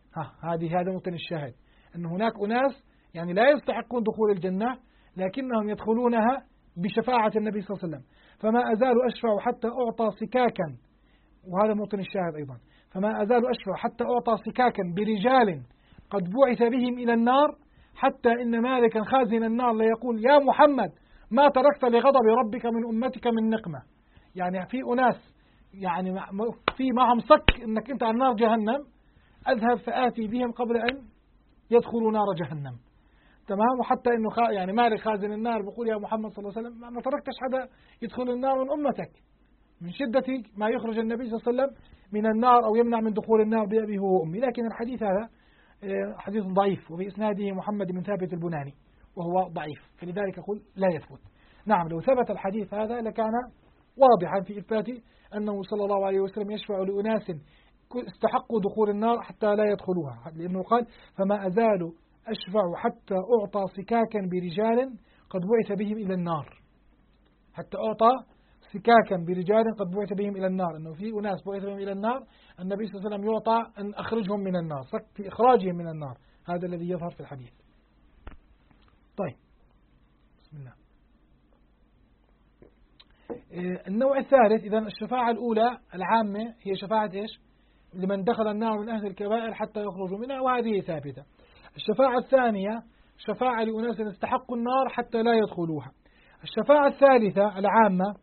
S3: هذا موطن الشاهد، أن هناك أناس يعني لا يستحقون دخول الجنة لكنهم يدخلونها بشفاعة النبي صلى الله عليه وسلم. فما أزال أشفع حتى أعطى سكاكا، وهذا موطن الشاهد أيضا، فما أزال أشفع حتى أعطى سكاكا برجال قد بعث بهم إلى النار، حتى إن مالكا خازن النار ليقول: يا محمد ما تركت لغضب ربك من أمتك من نقمة. يعني في أناس يعني في معهم صك إنك أنت عن نار جهنم، أذهب فآتي بهم قبل أن يدخلوا نار جهنم. تمام. وحتى إنه يعني مالك خازن النار بيقول: يا محمد صلى الله عليه وسلم ما تركتش حدا يدخل النار من أمتك، من شدة ما يخرج النبي صلى الله عليه وسلم من النار أو يمنع من دخول النار بأبيه وأمي. لكن الحديث هذا حديث ضعيف، وفي إسناده محمد بن ثابت البناني وهو ضعيف، فلذلك أقول لا يثبت. نعم، لو ثبت الحديث هذا لكان واضحا في إثبات أنه صلى الله عليه وسلم يشفع لأناس استحقوا دخول النار حتى لا يدخلوها، لأنه قال: فما أزال أشفع حتى أعطى سكاكا برجال قد بعث بهم إلى النار، حتى أعطى سكاكا برجال قد بعث بهم إلى النار، أنه في أناس بعث بهم إلى النار النبي صلى الله عليه وسلم يعطى أن أخرجهم من النار، في إخراجهم من النار. هذا الذي يظهر في الحديث. طيب، بسم الله. النوع الثالث، إذن الشفاعة الأولى العامة هي شفاعة إيش؟ لمن دخل النار من أهل الكبائر حتى يخرجوا منها، وهذه ثابتة. الشفاعة الثانية شفاعة لأناس استحقوا النار حتى لا يدخلوها. الشفاعة الثالثة العامة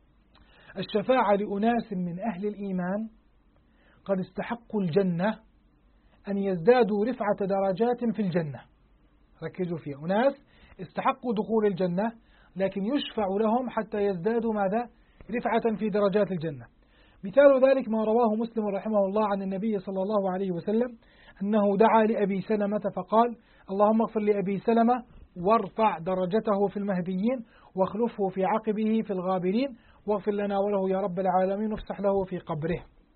S3: الشفاعة لأناس من أهل الإيمان قد استحقوا الجنة أن يزدادوا رفعة درجات في الجنة. ركزوا فيها، أناس استحقوا دخول الجنة لكن يشفع لهم حتى يزدادوا ماذا؟ رفعة في درجات الجنة. مثال ذلك ما رواه مسلم رحمه الله عن النبي صلى الله عليه وسلم أنه دعا لأبي سلمة فقال: اللهم اغفر لأبي سلمة وارفع درجته في المهديين واخلفه في عقبه في الغابرين واغفر لنا وله يا رب العالمين وافسح له في قبره.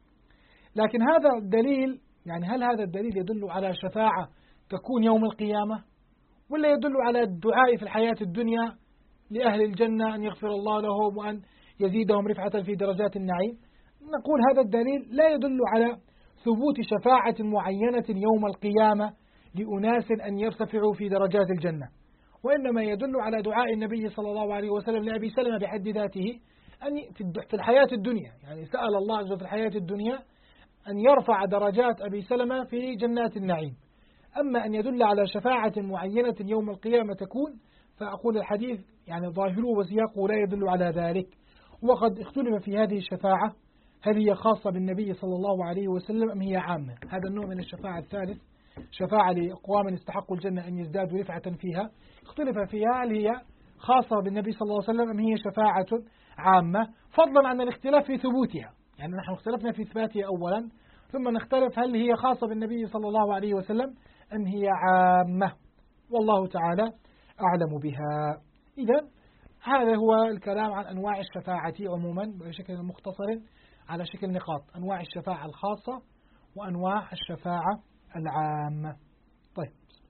S3: لكن هذا الدليل، يعني هل هذا الدليل يدل على شفاعة تكون يوم القيامة، ولا يدل على الدعاء في الحياة الدنيا لأهل الجنة أن يغفر الله لهم وأن يزيدهم رفعة في درجات النعيم؟ نقول هذا الدليل لا يدل على ثبوت شفاعة معينة يوم القيامة لأناس أن يرتفعوا في درجات الجنة، وإنما يدل على دعاء النبي صلى الله عليه وسلم لأبي سلمة بحد ذاته أن في الحياة الدنيا، يعني سأل الله عز وجل في الحياة الدنيا أن يرفع درجات أبي سلمة في جنات النعيم. أما أن يدل على شفاعة معينة يوم القيامة تكون، فأقول الحديث يعني ظاهره وسياقه لا يدل على ذلك. وقد اختلف في هذه الشفاعة، هل هي خاصة بالنبي صلى الله عليه وسلم أم هي عامة؟ هذا النوع من الشفاعة الثالث، شفاعة لأقوام استحقوا الجنة أن يزدادوا رفعة فيها، اختلف فيها هل هي خاصة بالنبي صلى الله عليه وسلم أم هي شفاعة عامة، فضلا عن الاختلاف في ثبوتها. يعني نحن اختلفنا في إثباتها أولا، ثم نختلف هل هي خاصة بالنبي صلى الله عليه وسلم أم هي عامة، والله تعالى أعلم بها. إذن هذا هو الكلام عن أنواع الشفاعة عموما بشكل مختصر على شكل نقاط: أنواع الشفاعة الخاصة وأنواع الشفاعة العامة. طيب،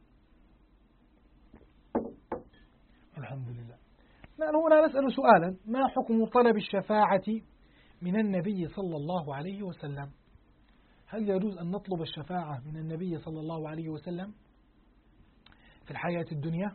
S3: الحمد لله. هنا نسأل سؤالا: ما حكم طلب الشفاعة من النبي صلى الله عليه وسلم؟ هل يجوز أن نطلب الشفاعة من النبي صلى الله عليه وسلم في الحياة الدنيا؟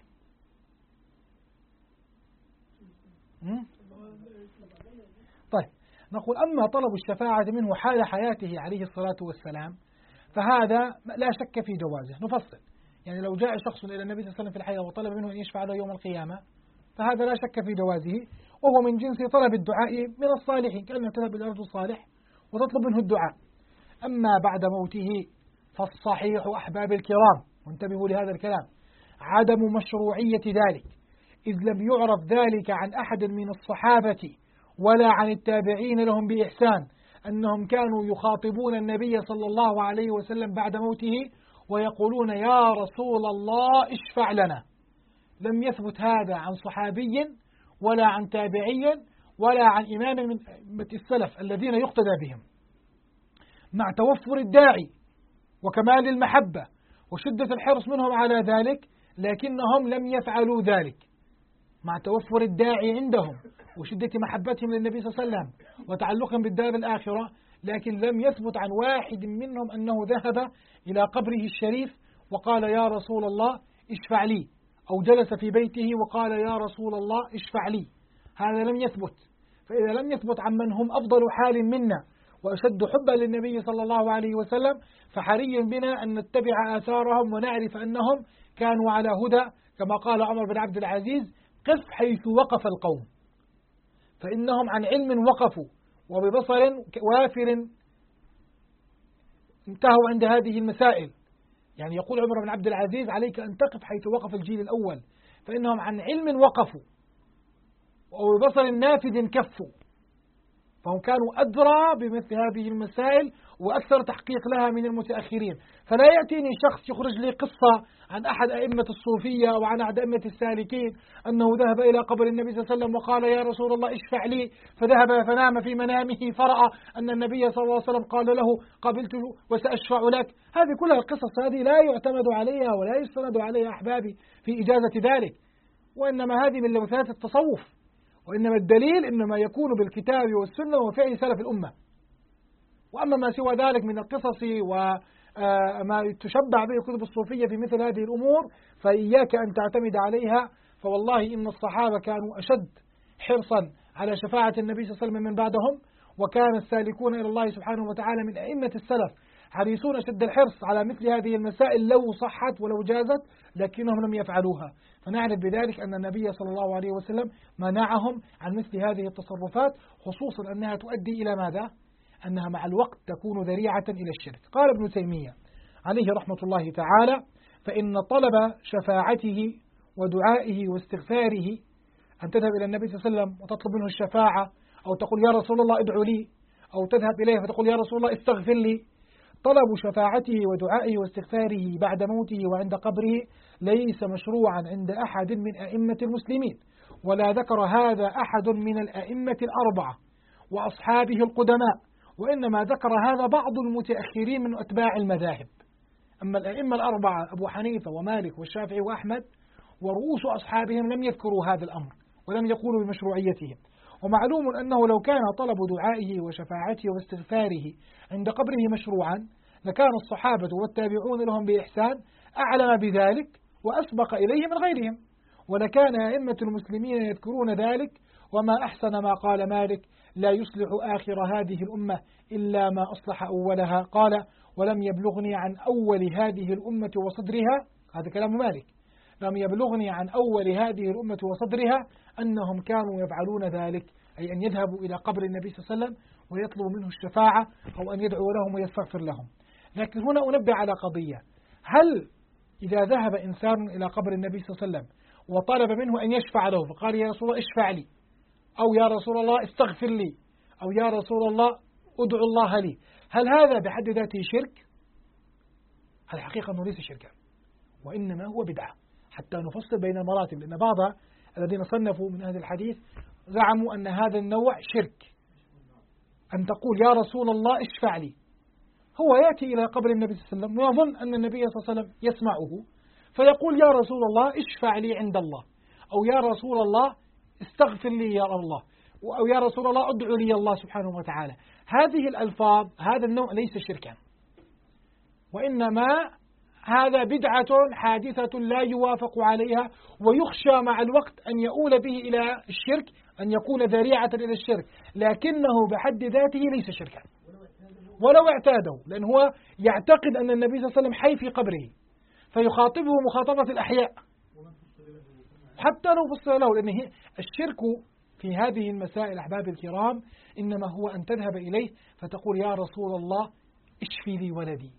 S3: طيب، نقول أما طلب الشفاعة منه حال حياته عليه الصلاة والسلام فهذا لا شك في جوازه. نفصل، يعني لو جاء شخص إلى النبي صلى الله عليه وسلم في الحياة وطلب منه أن يشفع له يوم القيامة فهذا لا شك في جوازه، وهو من جنس طلب الدعاء من الصالحين، كأنك تذهب إلى رجل صالح وتطلب منه الدعاء. أما بعد موته فالصحيح أحباب الكرام، وانتبهوا لهذا الكلام، عدم مشروعية ذلك، إذ لم يعرف ذلك عن أحد من الصحابة ولا عن التابعين لهم بإحسان أنهم كانوا يخاطبون النبي صلى الله عليه وسلم بعد موته ويقولون يا رسول الله اشفع لنا. لم يثبت هذا عن صحابي ولا عن تابعي ولا عن إمام من السلف الذين يقتدى بهم، مع توفر الداعي وكمال المحبة وشدة الحرص منهم على ذلك، لكنهم لم يفعلوا ذلك مع توفر الداعي عندهم وشدة محبتهم للنبي صلى الله عليه وسلم وتعلقهم بالدار الآخرة، لكن لم يثبت عن واحد منهم أنه ذهب إلى قبره الشريف وقال يا رسول الله اشفع لي، أو جلس في بيته وقال يا رسول الله اشفع لي. هذا لم يثبت. فإذا لم يثبت عمن هم أفضل حال منا وأشد حبا للنبي صلى الله عليه وسلم، فحري بنا أن نتبع آثارهم ونعرف أنهم كانوا على هدى، كما قال عمر بن عبد العزيز قف حيث وقف القوم، فإنهم عن علم وقفوا وببصر وافر انتهوا عند هذه المسائل. يعني يقول عمر بن عبد العزيز عليك أن تقف حيث وقف الجيل الأول، فإنهم عن علم وقفوا وببصر نافذ كفوا، فهم كانوا أدرى بمثل هذه المسائل وأكثر تحقيق لها من المتأخرين. فلا يأتيني شخص يخرج لي قصة عن أحد أئمة الصوفية أو عن أحد أئمة السالكين أنه ذهب إلى قبر النبي صلى الله عليه وسلم وقال يا رسول الله اشفع لي، فذهب فنام في منامه فرأى أن النبي صلى الله عليه وسلم قال له قبلت وسأشفع لك. هذه كلها القصص هذه لا يعتمد عليها ولا يستند عليها أحبابي في إجازة ذلك، وإنما هذه من لوثات التصوف، وإنما الدليل إنما يكون بالكتاب والسنة وفعل سلف الأمة. وأما ما سوى ذلك من القصص وما تشبع به كتب الصوفية في مثل هذه الأمور فإياك أن تعتمد عليها، فوالله إن الصحابة كانوا أشد حرصا على شفاعة النبي صلى الله عليه وسلم من بعدهم، وكان السالكون إلى الله سبحانه وتعالى من أئمة السلف حريصون أشد الحرص على مثل هذه المسائل لو صحت ولو جازت، لكنهم لم يفعلوها. فنعرف بذلك أن النبي صلى الله عليه وسلم منعهم عن مثل هذه التصرفات، خصوصا أنها تؤدي إلى ماذا؟ أنها مع الوقت تكون ذريعة إلى الشرك. قال ابن تيمية عليه رحمة الله تعالى فإن طلب شفاعته ودعائه واستغفاره، أن تذهب إلى النبي صلى الله عليه وسلم وتطلب منه الشفاعة أو تقول يا رسول الله ادعو لي، أو تذهب إليه فتقول يا رسول الله استغفر لي، طلب شفاعته ودعائه واستغفاره بعد موته وعند قبره ليس مشروعا عند أحد من أئمة المسلمين، ولا ذكر هذا أحد من الأئمة الأربعة وأصحابه القدماء، وإنما ذكر هذا بعض المتأخرين من أتباع المذاهب. أما الأئمة الأربعة أبو حنيفة ومالك والشافعي وأحمد ورؤوس أصحابهم لم يذكروا هذا الأمر ولم يقولوا بمشروعيته. ومعلوم أنه لو كان طلب دعائه وشفاعته واستغفاره عند قبره مشروعا لكان الصحابة والتابعون لهم بإحسان أعلم بذلك وأسبق إليه من غيرهم، ولكان أئمة المسلمين يذكرون ذلك. وما أحسن ما قال مالك لا يصلح آخر هذه الأمة إلا ما أصلح أولها، قال ولم يبلغني عن أول هذه الأمة وصدرها، هذا كلام مالك، لم يبلغني عن أول هذه الأمة وصدرها أنهم كانوا يفعلون ذلك، أي أن يذهبوا إلى قبر النبي صلى الله عليه وسلم ويطلبوا منه الشفاعة أو أن يدعو لهم ويستغفر لهم. لكن هنا أنبه على قضية، هل إذا ذهب إنسان إلى قبر النبي صلى الله عليه وسلم وطلب منه أن يشفع له فقال يا رسول الله اشفع لي، أو يا رسول الله استغفر لي، أو يا رسول الله ادعو الله لي، هل هذا بحد ذاته شرك؟ الحقيقة أنه ليس شركا، وإنما هو بدعة، حتى نفصل بين المراتب، لأن بعض الذين صنفوا من أهل الحديث زعموا أن هذا النوع شرك، أن تقول يا رسول الله اشفع لي، هو يأتي إلى قبر النبي صلى الله عليه وسلم ويظن أن النبي صلى الله عليه وسلم يسمعه فيقول يا رسول الله اشفع لي عند الله، أو يا رسول الله استغفر لي يا الله، أو يا رسول الله ادعو لي الله سبحانه وتعالى. هذه الألفاظ هذا النوع ليس شركا، وإنما هذا بدعة حادثة لا يوافق عليها، ويخشى مع الوقت أن يؤول به إلى الشرك، أن يكون ذريعة إلى الشرك، لكنه بحد ذاته ليس شركا، ولو اعتاده، لأن هو يعتقد أن النبي صلى الله عليه وسلم حي في قبره فيخاطبه مخاطبة الأحياء حتى لو فصل له. لأن الشرك في هذه المسائل أحباب الكرام إنما هو أن تذهب إليه فتقول يا رسول الله اشفي لي ولدي،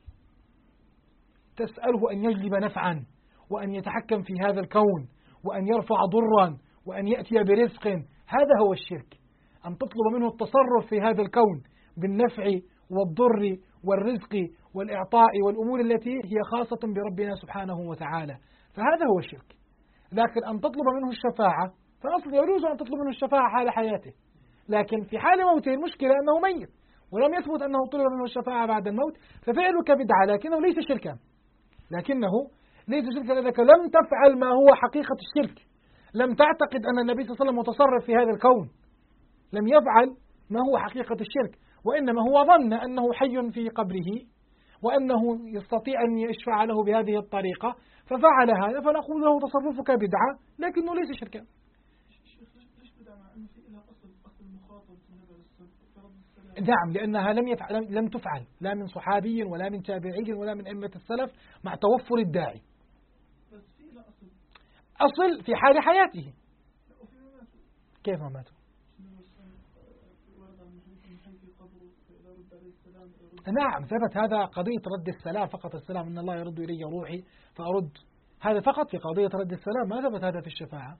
S3: تسأله أن يجلب نفعا وأن يتحكم في هذا الكون وأن يرفع ضرا وأن يأتي برزق. هذا هو الشرك، أن تطلب منه التصرف في هذا الكون بالنفع والضر والرزق والإعطاء والأمور التي هي خاصة بربنا سبحانه وتعالى، فهذا هو الشرك. لكن أن تطلب منه الشفاعة فأصلا يجوز أن تطلب منه الشفاعة حال حياته، لكن في حال موته المشكلة أنه ميت ولم يثبت أنه طلب منه الشفاعة بعد الموت، ففعلك بدعة لكنه ليس شركا، لأنك لم تفعل ما هو حقيقة الشرك، لم تعتقد أن النبي صلى الله عليه وسلم متصرف في هذا الكون، لم يفعل ما هو حقيقة الشرك، وإنما هو ظن أنه حي في قبره وأنه يستطيع أن يشفع له بهذه الطريقة ففعل هذا، فنقول له تصرفك بدعة لكنه ليس شركا.
S2: ليش بدعة مع أنه في إلى أصل مخاطب النبي السلام؟
S3: نعم، لأنها لم تفعل لا من صحابي ولا من تابعي ولا من أئمة السلف مع توفر الداعي.
S2: بس في إلى
S3: أصل في حال حياته. كيف ما ماتوا؟ نعم ثبت هذا قضية رد السلام فقط، السلام إن الله يرد إلي روحي فأرد، هذا فقط في قضية رد السلام، ما ثبت هذا في الشفاعة.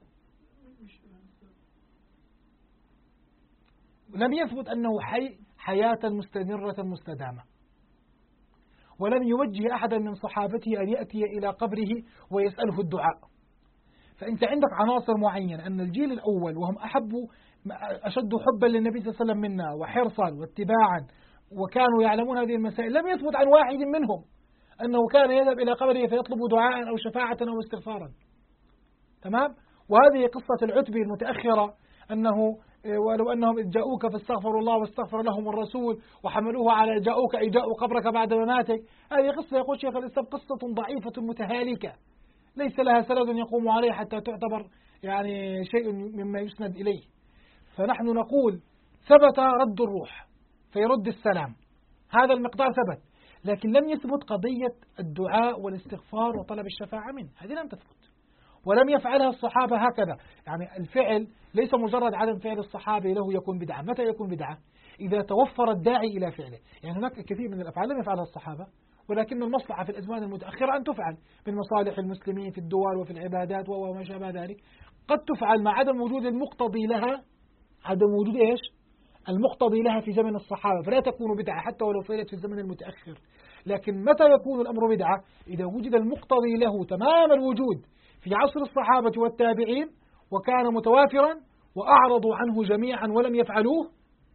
S3: لم يثبت أنه حي حياة مستمرة مستدامة، ولم يوجه أحدا من صحابته أن يأتي إلى قبره ويسأله الدعاء. فأنت عندك عناصر معينة، أن الجيل الأول وهم أشد حبا للنبي صلى الله عليه وسلم منا وحرصا واتباعا وكانوا يعلمون هذه المسائل، لم يثبت عن واحد منهم أنه كان يذهب إلى قبره فيطلب دعاء أو شفاعة أو استغفارا. تمام؟ وهذه قصة العتبي المتأخرة، أنه ولو أنهم إذ جاءوك فاستغفروا الله واستغفر لهم الرسول وحملوه على جاءوك أي جاءوا قبرك بعد مماتك، هذه قصة يقول شيخ الإسلام قصة ضعيفة متهالكة ليس لها سند يقوم عليه حتى تعتبر يعني شيء مما يسند إليه. فنحن نقول ثبت رد الروح فيرد السلام، هذا المقدار ثبت، لكن لم يثبت قضية الدعاء والاستغفار وطلب الشفاعة منه، هذه لم تثبت ولم يفعلها الصحابة هكذا. يعني الفعل ليس مجرد عدم فعل الصحابة له يكون بدعة. متى يكون بدعة؟ إذا توفر الداعي إلى فعله. يعني هناك كثير من الأفعال لم يفعلها الصحابة، ولكن المصلحة في الأزمان المتأخرة أن تفعل من مصالح المسلمين في الدول وفي العبادات وما شابه ذلك، قد تفعل مع عدم وجود المقتضي لها، عدم وجود إيش؟ المقتضي لها في زمن الصحابة، فلا تكون بدعة حتى ولو فعلت في الزمن المتأخر. لكن متى يكون الأمر بدعة؟ إذا وجد المقتضي له تمام الوجود في عصر الصحابة والتابعين وكان متوافرا وأعرضوا عنه جميعا ولم يفعلوه،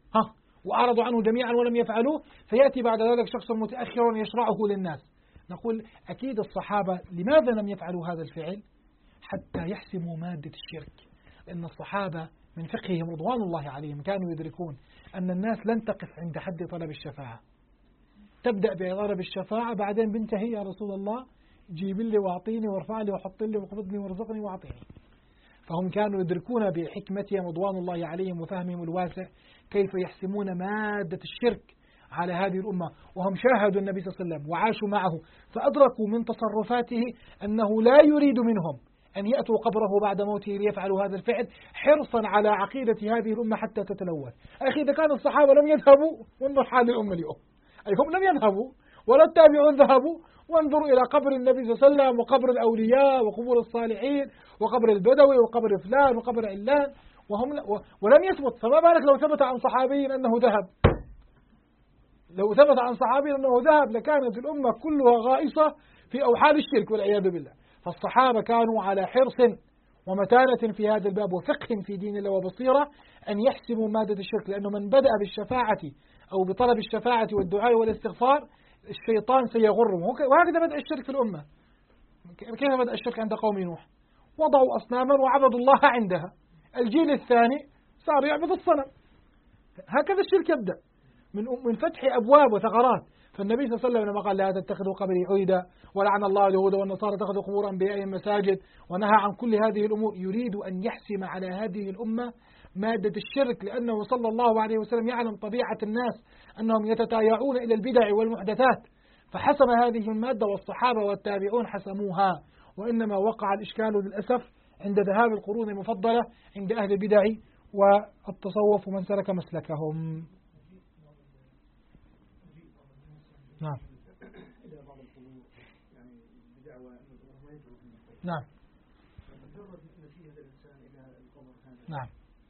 S3: فيأتي بعد ذلك شخص متأخر يشرعه للناس. نقول أكيد الصحابة لماذا لم يفعلوا هذا الفعل؟ حتى يحسموا مادة الشرك، لأن الصحابة من فقههم رضوان الله عليهم كانوا يدركون أن الناس لن تقف عند حد طلب الشفاعة، تبدأ بطلب الشفاعة بعدين بنتهي يا رسول الله جيب لي واعطيني وارفع لي وحط لي وقبضني وارزقني واعطيني. فهم كانوا يدركون بحكمتهم رضوان الله عليهم وفهمهم الواسع كيف يحسمون مادة الشرك على هذه الأمة، وهم شاهدوا النبي صلى الله عليه وسلم وعاشوا معه فأدركوا من تصرفاته أنه لا يريد منهم أن يأتوا قبره بعد موته ليفعلوا هذا الفعل حرصا على عقيدة هذه الأمة حتى تتلوث. أخي إذا كان الصحابة لم يذهبوا وانظر حال الأمة اليوم، أي هم لم يذهبوا ولا التابعون ذهبوا، وانظروا إلى قبر النبي صلى الله عليه وسلم وقبر الأولياء وقبور الصالحين وقبر البدوي وقبر فلان وقبر علان ولم يثبت، فما بالك لو ثبت عن صحابي أنه ذهب. لو ثبت عن صحابي أنه ذهب لكانت الأمة كلها غائصة في أوحال الشرك والعياذ بالله. فالصحابة كانوا على حرص ومتانة في هذا الباب وفقه في دين الله وبصيرة أن يحسموا مادة الشرك، لأنه من بدأ بالشفاعة أو بطلب الشفاعة والدعاء والاستغفار الشيطان سيغرهم. وهكذا بدأ الشرك في الأمة. كيف بدأ الشرك عند قوم نوح؟ وضعوا أصناما وعبدوا الله عندها. الجيل الثاني صار يعبد الصنم. هكذا الشرك يبدأ من فتح أبواب وثغرات. فالنبي صلى الله عليه وسلم لما قال لا تتخذوا قبري عيدا ولعن الله اليهود والنصارى اتخذوا قبور أنبيائهم مساجد ونهى عن كل هذه الأمور، يريد أن يحسم على هذه الأمة مادة الشرك، لأنه صلى الله عليه وسلم يعلم طبيعة الناس أنهم يتتايعون إلى البدع والمحدثات، فحسم هذه المادة والصحابة والتابعون حسموها، وإنما وقع الإشكال للأسف عند ذهاب القرون المفضلة عند أهل البدع والتصوف ومن سلك مسلكهم. نعم. نعم. نعم.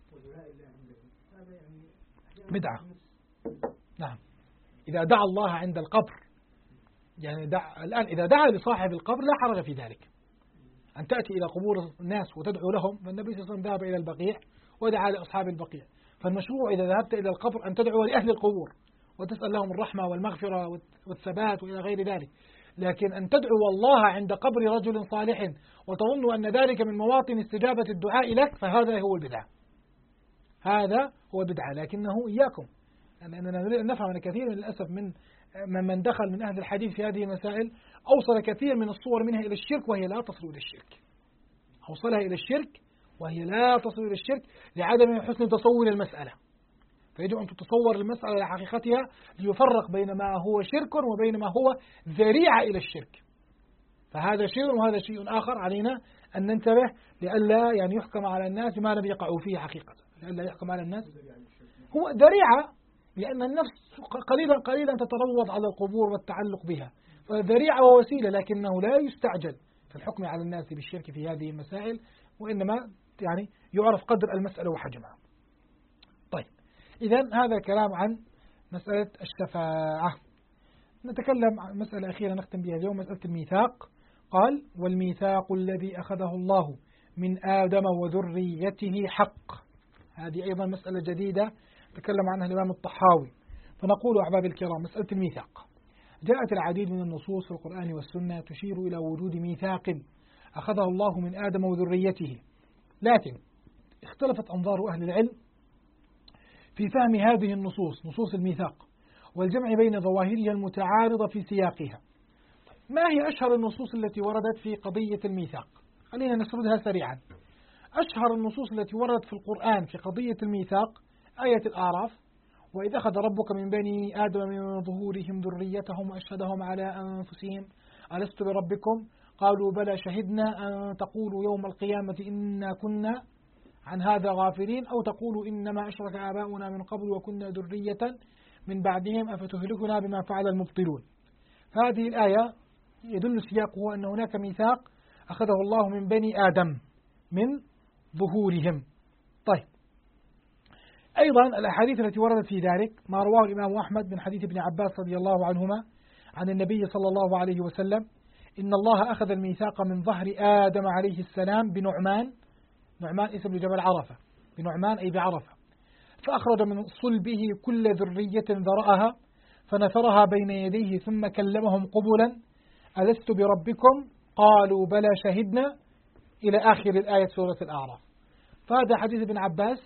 S3: بدعة. نعم. إذا دعا الله عند القبر، يعني الآن إذا دعا لصاحب القبر لا حرج في ذلك، أن تأتي إلى قبور الناس وتدعو لهم، فالنبي صلى الله عليه وسلم ذهب إلى البقيع ودعا لأصحاب البقيع، فالمشروع إذا ذهبت إلى القبر أن تدعو لأهل القبور وتسأل لهم الرحمة والمغفرة والثبات وإلى غير ذلك. لكن أن تدعو الله عند قبر رجل صالح وتظن أن ذلك من مواطن استجابة الدعاء لك، فهذا هو البدعة، هذا هو البدعة. لكنه إياكم، لأننا نريد أن نفهم أن كثير للأسف من دخل من أهل الحديث في هذه المسائل أوصل كثير من الصور منها إلى الشرك وهي لا تصل إلى الشرك، أوصلها إلى الشرك وهي لا تصل إلى الشرك لعدم حسن تصور المسألة. فيجب أن تتصور المسألة على حقيقتها ليفرق بين ما هو شرك وبين ما هو ذريعة إلى الشرك، فهذا شيء وهذا شيء آخر. علينا أن ننتبه لئلا يعني يحكم على الناس ما لم يقعوا فيه حقيقة، لئلا يحكم على الناس هو ذريعة، لأن النفس قليلا قليلا تتروض على القبور والتعلق بها، فذريعة ووسيلة، لكنه لا يستعجل في الحكم على الناس بالشرك في هذه المسائل، وإنما يعني يعرف قدر المسألة وحجمها. طيب، إذن هذا كلام عن مسألة الشفاعة. نتكلم عن مسألة أخيرة نختم بها اليوم، مسألة الميثاق. قال: والميثاق الذي أخذه الله من آدم وذريته حق. هذه أيضا مسألة جديدة تكلم عنها الإمام الطحاوي. فنقول أحباب الكرام، مسألة الميثاق جاءت العديد من النصوص في القرآن والسنة تشير إلى وجود ميثاق أخذه الله من آدم وذريته، لكن اختلفت أنظار أهل العلم في فهم هذه النصوص، نصوص الميثاق، والجمع بين ظواهرها المتعارضة في سياقها. ما هي أشهر النصوص التي وردت في قضية الميثاق؟ خلينا نسردها سريعا. أشهر النصوص التي وردت في القرآن في قضية الميثاق آية الأعراف: وإذ أخذ ربك من بني آدم من ظهورهم ذريتهم وأشهدهم على أنفسهم ألست بربكم قالوا بلى شهدنا أن تقولوا يوم القيامة إنا كنا عن هذا غافلين أو تقولوا إنما أشرك آباؤنا من قبل وكنا ذرية من بعدهم أفتهلكنا بما فعل المبطلون. فهذه الآية يدل سياقه أن هناك ميثاق أخذه الله من بني آدم من ظهورهم. طيب، أيضا الأحاديث التي وردت في ذلك ما رواه الإمام أحمد من حديث ابن عباس رضي الله عنهما عن النبي صلى الله عليه وسلم: إن الله أخذ الميثاق من ظهر آدم عليه السلام بنعمان، نعمان اسم لجبل عرفة، بنعمان أي بعرفة، فأخرج من صلبه كل ذرية ذرأها فنثرها بين يديه ثم كلمهم قبلا ألست بربكم قالوا بلى شهدنا إلى آخر الآية سورة الأعراف. فهذا حديث ابن عباس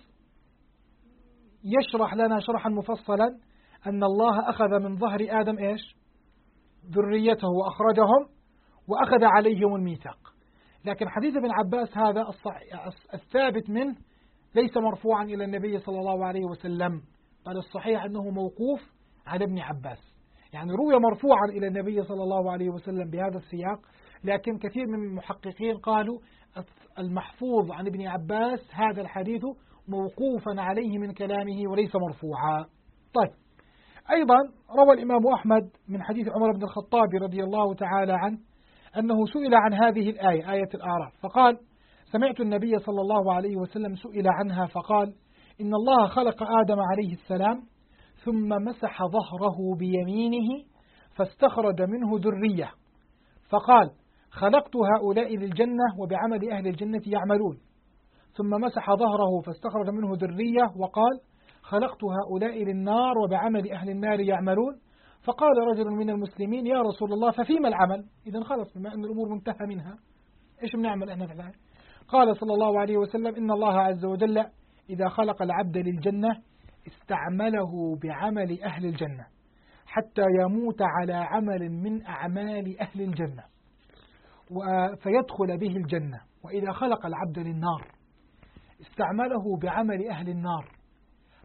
S3: يشرح لنا شرحا مفصلا أن الله أخذ من ظهر آدم إيش؟ ذريته وأخرجهم وأخذ عليهم الميثاق. لكن حديث ابن عباس هذا الثابت منه ليس مرفوعا إلى النبي صلى الله عليه وسلم، بل الصحيح أنه موقوف على ابن عباس، يعني روي مرفوعا إلى النبي صلى الله عليه وسلم بهذا السياق، لكن كثير من المحققين قالوا المحفوظ عن ابن عباس هذا الحديث موقوفا عليه من كلامه وليس مرفوعا. طيب، أيضا روى الإمام أحمد من حديث عمر بن الخطاب رضي الله تعالى عنه أنه سئل عن هذه الآية، آية الأعراف، فقال: سمعت النبي صلى الله عليه وسلم سئل عنها فقال: إن الله خلق آدم عليه السلام ثم مسح ظهره بيمينه فاستخرج منه ذرية، فقال: خلقت هؤلاء للجنة وبعمل أهل الجنة يعملون، ثم مسح ظهره فاستخرج منه ذرية وقال: خلقت هؤلاء للنار وبعمل أهل النار يعملون، فقال رجل من المسلمين: يا رسول الله ففيما العمل؟ إذن خلص بما أن الأمور منتهى منها، إيش بنعمل إحنا في العمل؟ قال صلى الله عليه وسلم: إن الله عز وجل إذا خلق العبد للجنة استعمله بعمل أهل الجنة حتى يموت على عمل من أعمال أهل الجنة فيدخل به الجنة، وإذا خلق العبد للنار استعمله بعمل أهل النار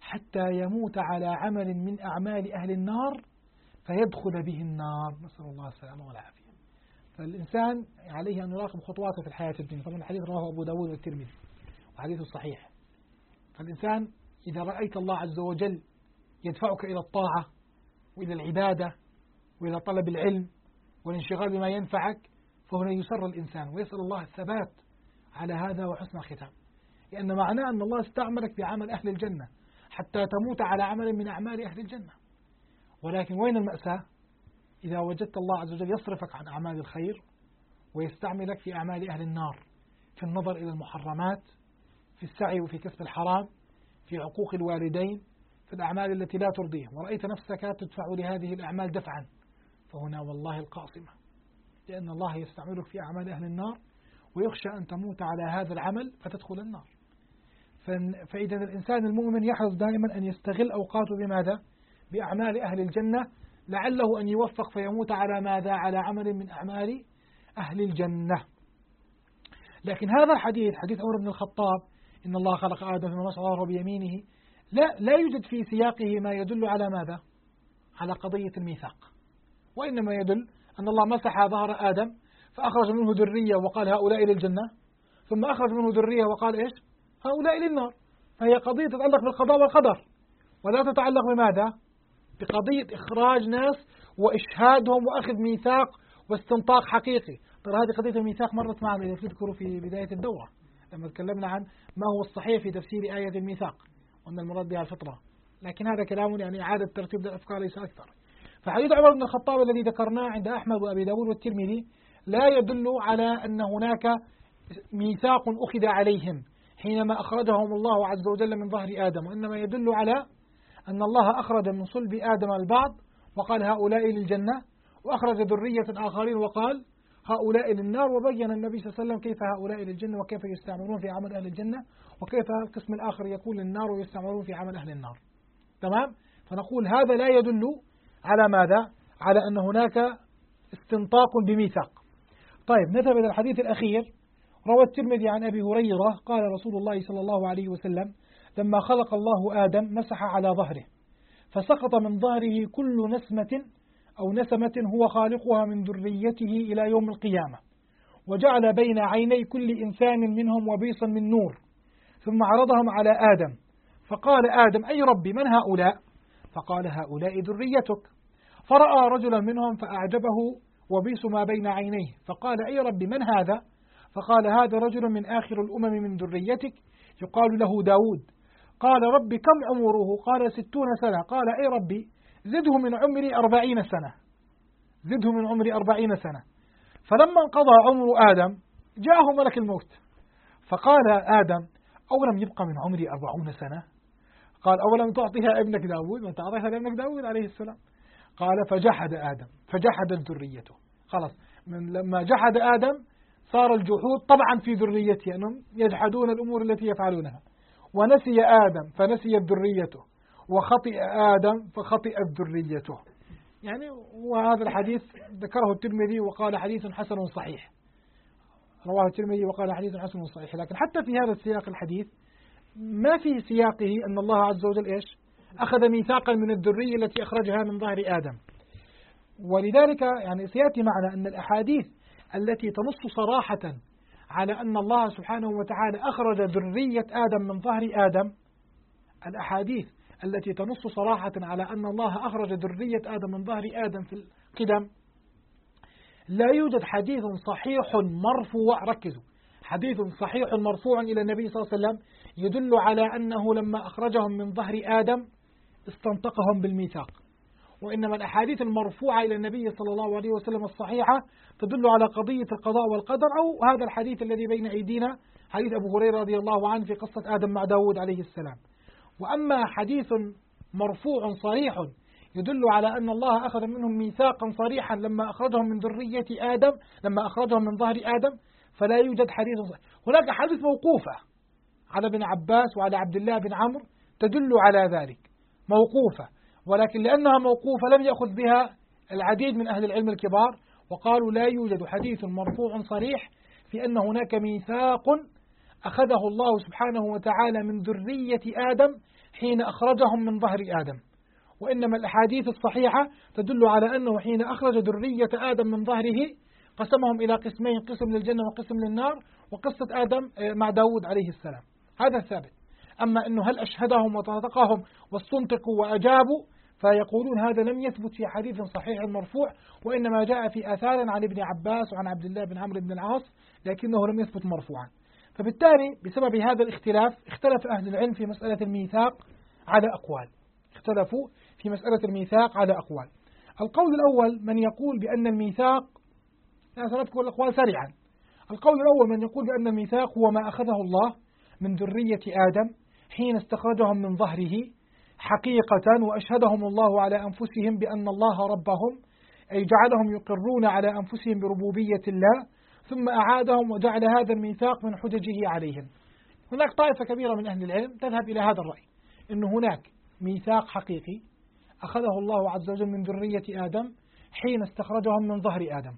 S3: حتى يموت على عمل من أعمال أهل النار فيدخل به النار، نسأل الله السلامة والعافية. فالإنسان عليه أن يراقب خطواته في الحياة الدنيا. طبعا الحديث رواه أبو داود والترمذي وحديث صحيح. فالإنسان إذا رأيت الله عز وجل يدفعك إلى الطاعة وإلى العبادة وإلى طلب العلم والانشغال بما ينفعك، فهنا يسر الإنسان ويسأل الله الثبات على هذا وحسن الختام، لأن معناه أن الله استعملك بعمل أهل الجنة حتى تموت على عمل من أعمال أهل الجنة. ولكن وين المأساة؟ إذا وجدت الله عز وجل يصرفك عن أعمال الخير ويستعملك في أعمال أهل النار، في النظر إلى المحرمات، في السعي وفي كسب الحرام، في عقوق الوالدين، في الأعمال التي لا ترضيه، ورأيت نفسك تدفع لهذه الأعمال دفعا، فهنا والله القاصمة، لأن الله يستعملك في أعمال أهل النار ويخشى أن تموت على هذا العمل فتدخل النار. فإذا الإنسان المؤمن يحرص دائما أن يستغل أوقاته بماذا؟ بأعمال أهل الجنة، لعله أن يوفق فيموت على ماذا؟ على عمل من أعمال أهل الجنة. لكن هذا الحديث، حديث عمر بن الخطاب إن الله خلق آدم ثم مسح ظهره بيمينه، لا يوجد في سياقه ما يدل على ماذا؟ على قضية الميثاق، وإنما يدل أن الله مسح ظهر آدم فأخرج منه ذرية وقال هؤلاء للجنة، ثم أخرج منه ذرية وقال إيش؟ هؤلاء للنار. فهي قضية تتعلق بالقضاء والقدر، ولا تتعلق بماذا؟ بقضية إخراج ناس وإشهادهم وأخذ ميثاق واستنطاق حقيقي. ترى هذه قضية الميثاق مرت معنا إذا تذكروا في بداية الدورة لما تكلمنا عن ما هو الصحيح في تفسير آية الميثاق وأن المراد بها الفطرة، لكن هذا كلام يعني إعادة ترتيب الأفكار ليس أكثر. فحديث عمر بن الخطاب الذي ذكرناه عند أحمد وأبي داود والترمذي لا يدل على أن هناك ميثاق أخذ عليهم حينما أخرجهم الله عز وجل من ظهر آدم، وإنما يدل على أن الله أخرج من صلب آدم البعض وقال هؤلاء للجنة، وأخرج ذرية آخرين وقال هؤلاء للنار، وبين النبي صلى الله عليه وسلم كيف هؤلاء للجنة وكيف يستعملون في عمل أهل الجنة، وكيف القسم الآخر يكون للنار ويستعملون في عمل أهل النار. تمام؟ فنقول هذا لا يدل على ماذا؟ على أن هناك استنطاق بميثاق. طيب نذهب إلى الحديث الأخير. روى الترمذي عن أبي هريرة قال رسول الله صلى الله عليه وسلم لما خلق الله آدم مسح على ظهره فسقط من ظهره كل نسمة أو نسمة هو خالقها من ذريته إلى يوم القيامة، وجعل بين عيني كل إنسان منهم وبيصا من نور، ثم عرضهم على آدم فقال آدم أي ربي من هؤلاء؟ فقال هؤلاء ذريتك. فرأى رجلا منهم فأعجبه وبيص ما بين عينيه فقال أي ربي من هذا؟ فقال هذا رجل من آخر الأمم من ذريتك يقال له داود. قال ربي كم عمره؟ قال 60 سنة. قال أي ربي زده من عمري 40 سنة، زده من عمري 40 سنة. فلما انقضى عمر آدم جاءه ملك الموت فقال آدم أولم يبقى من عمري 40 سنة؟ قال أولم تعطيها ابنك داود؟ من تعطيها لابنك داود عليه السلام. قال فجحد آدم، فجحدت ذريته. خلاص لما جحد آدم صار الجحود طبعا في ذريته، أنهم يجحدون الأمور التي يفعلونها. ونسي آدم فنسيت ذريته، وخطئ آدم فخطئت ذريته. يعني وهذا الحديث ذكره الترمذي وقال حديث حسن صحيح، رواه الترمذي وقال حديث حسن صحيح. لكن حتى في هذا السياق الحديث ما في سياقه أن الله عز وجل إيش؟ أخذ ميثاقا من الذرية التي أخرجها من ظهر آدم. ولذلك يعني سيأتي معنا أن الأحاديث التي تنص صراحة على أن الله سبحانه وتعالى أخرج ذرية آدم من ظهر آدم، الأحاديث التي تنص صراحة على أن الله أخرج ذرية آدم من ظهر آدم في القدم، لا يوجد حديث صحيح مرفوع، ركزوا، حديث صحيح مرفوع إلى النبي صلى الله عليه وسلم يدل على أنه لما أخرجهم من ظهر آدم استنطقهم بالميثاق. وإنما الأحاديث المرفوعة إلى النبي صلى الله عليه وسلم الصحيحة تدل على قضية القضاء والقدر، أو هذا الحديث الذي بين أيدينا حديث أبو هريرة رضي الله عنه في قصة آدم مع داود عليه السلام. وأما حديث مرفوع صريح يدل على أن الله أخذ منهم ميثاقا صريحا لما أخرجهم من ذرية آدم، لما أخرجهم من ظهر آدم، فلا يوجد حديث صحيح. هناك حديث موقوفة على ابن عباس وعلى عبد الله بن عمرو تدل على ذلك، موقوفة، ولكن لأنها موقوفة لم يأخذ بها العديد من أهل العلم الكبار، وقالوا لا يوجد حديث مرفوع صريح في أن هناك ميثاق أخذه الله سبحانه وتعالى من ذرية آدم حين أخرجهم من ظهر آدم، وإنما الأحاديث الصحيحة تدل على أنه حين أخرج ذرية آدم من ظهره قسمهم إلى قسمين، قسم للجنة وقسم للنار، وقصة آدم مع داود عليه السلام، هذا ثابت. أما أنه هل أشهدهم وتنطقهم واستنطقوا وأجابوا، فيقولون هذا لم يثبت في حديث صحيح مرفوع، وإنما جاء في آثار عن ابن عباس وعن عبد الله بن عمرو بن العاص، لكنه لم يثبت مرفوعا. فبالتالي بسبب هذا الاختلاف اختلف أهل العلم في مسألة الميثاق على أقوال، اختلفوا في مسألة الميثاق على أقوال. القول الأول من يقول بأن الميثاق، أنا سنذكر الأقوال سريعا. القول الأول من يقول بأن الميثاق هو ما أخذه الله من ذرية آدم حين استخرجهم من ظهره حقيقة، وأشهدهم الله على أنفسهم بأن الله ربهم، أي جعلهم يقرون على أنفسهم بربوبية الله، ثم أعادهم وجعل هذا الميثاق من حججه عليهم. هناك طائفة كبيرة من أهل العلم تذهب إلى هذا الرأي، أن هناك ميثاق حقيقي أخذه الله عز وجل من ذرية آدم حين استخرجهم من ظهر آدم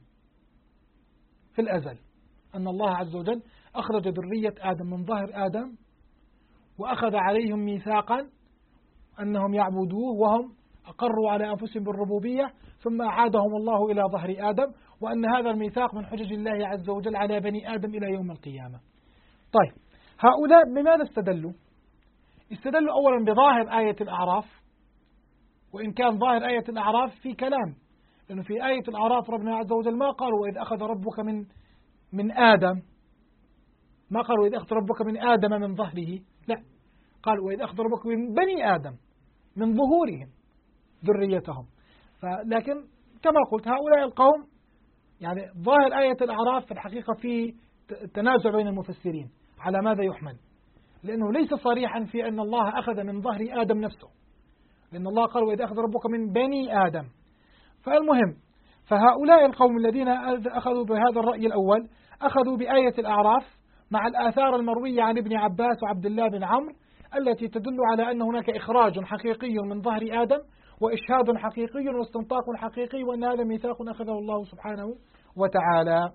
S3: في الأزل، أن الله عز وجل أخرج ذرية آدم من ظهر آدم وأخذ عليهم ميثاقا أنهم يعبدوه وهم أقروا على أنفسهم بالربوبية، ثم أعادهم الله إلى ظهر آدم، وأن هذا الميثاق من حجج الله عز وجل على بني آدم إلى يوم القيامة. طيب، هؤلاء بماذا استدلوا؟ استدلوا أولا بظاهر آية الأعراف، وإن كان ظاهر آية الأعراف في كلام، لأنه في آية الأعراف ربنا عز وجل ما قال وإذ أخذ ربك من آدم، ما قال وإذ أخذ ربك من آدم من ظهره، لا، قال وإذ أخذ ربك من بني آدم من ظهورهم ذريتهم. لكن كما قلت هؤلاء القوم يعني ظاهر آية الأعراف في الحقيقة في تنازع بين المفسرين على ماذا يحمل، لأنه ليس صريحا في أن الله أخذ من ظهر آدم نفسه، لأن الله قال وإذ أخذ ربك من بني آدم. فالمهم، فهؤلاء القوم الذين أخذوا بهذا الرأي الأول أخذوا بآية الأعراف مع الآثار المروية عن ابن عباس وعبد الله بن عمرو التي تدل على أن هناك إخراج حقيقي من ظهر آدم وإشهاد حقيقي واستنطاق حقيقي، وأن هذا ميثاق أخذه الله سبحانه وتعالى.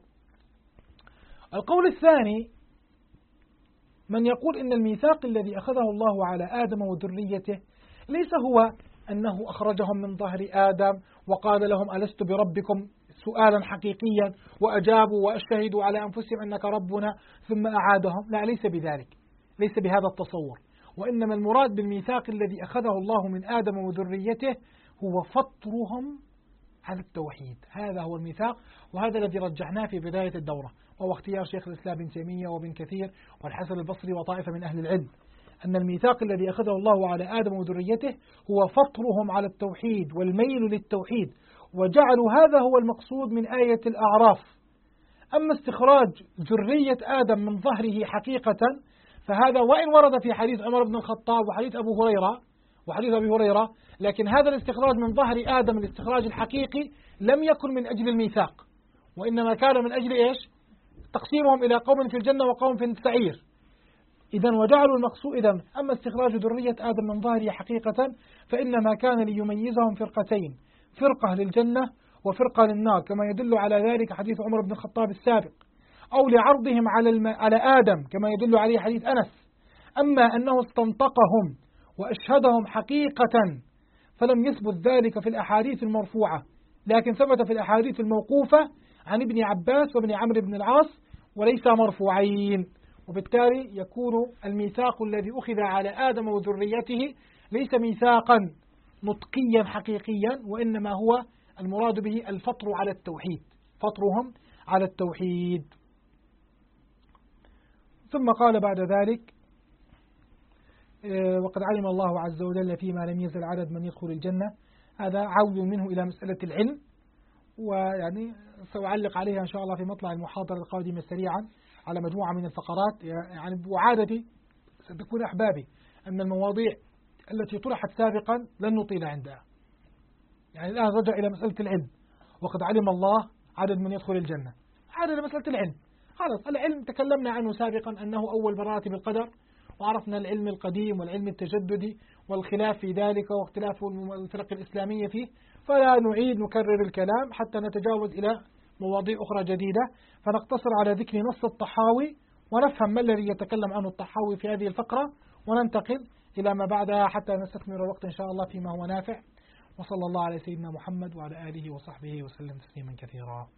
S3: القول الثاني من يقول إن الميثاق الذي أخذه الله على آدم وذريته ليس هو أنه أخرجهم من ظهر آدم وقال لهم ألست بربكم سؤالا حقيقيا وأجابوا وأشهدوا على أنفسهم أنك ربنا ثم أعادهم، لا، ليس بذلك، ليس بهذا التصور، وإنما المراد بالميثاق الذي أخذه الله من آدم وذريته هو فطرهم على التوحيد. هذا هو الميثاق، وهذا الذي رجحناه في بداية الدورة، وهو اختيار شيخ الإسلام بن تيمية وابن كثير والحسن البصري وطائفة من أهل العلم، أن الميثاق الذي أخذه الله على آدم وذريته هو فطرهم على التوحيد والميل للتوحيد، وجعلوا هذا هو المقصود من آية الأعراف. أما استخراج ذرية آدم من ظهره حقيقة فهذا وإن ورد في حديث عمر بن الخطاب وحديث أبي هريرة، لكن هذا الاستخراج من ظهر آدم الاستخراج الحقيقي لم يكن من أجل الميثاق، وإنما كان من أجل إيش؟ تقسيمهم إلى قوم في الجنة وقوم في السعير. إذا وجعلوا المقصود، إذا أما استخراج ذرية آدم من ظهره حقيقة فإنما كان ليميزهم فرقتين، فرقة للجنة وفرقة للنار، كما يدل على ذلك حديث عمر بن الخطاب السابق، أو لعرضهم على آدم كما يدل عليه حديث أنس. أما أنه استنطقهم وأشهدهم حقيقة فلم يثبت ذلك في الأحاديث المرفوعة، لكن ثبت في الأحاديث الموقوفة عن ابن عباس وابن عمرو بن العاص وليس مرفوعين، وبالتالي يكون الميثاق الذي أخذ على آدم وذريته ليس ميثاقا نطقيا حقيقيا، وإنما هو المراد به الفطر على التوحيد، فطرهم على التوحيد. ثم قال بعد ذلك وقد علم الله عز وجل فيما لم يزل عدد من يدخل الجنة. هذا عود منه إلى مسألة العلم، ويعني سأعلق عليها إن شاء الله في مطلع المحاضرة القادمة سريعا على مجموعة من الفقرات. يعني وعادتي ستكون أحبابي أن المواضيع التي طرحت سابقا لن نطيل عندها. يعني الآن رجع إلى مسألة العلم، وقد علم الله عدد من يدخل الجنة، عاد إلى مسألة العلم. خلاص، العلم تكلمنا عنه سابقا أنه أول مراتب القدر، وعرفنا العلم القديم والعلم التجددي والخلاف في ذلك واختلاف الفرق الإسلامية فيه، فلا نعيد نكرر الكلام حتى نتجاوز إلى مواضيع أخرى جديدة، فنقتصر على ذكر نص الطحاوي ونفهم ما الذي يتكلم عنه الطحاوي في هذه الفقرة، وننتقل إلى ما بعدها حتى نستثمر الوقت إن شاء الله فيما هو نافع. وصلى الله على سيدنا محمد وعلى آله وصحبه وسلم تسليما كثيرا.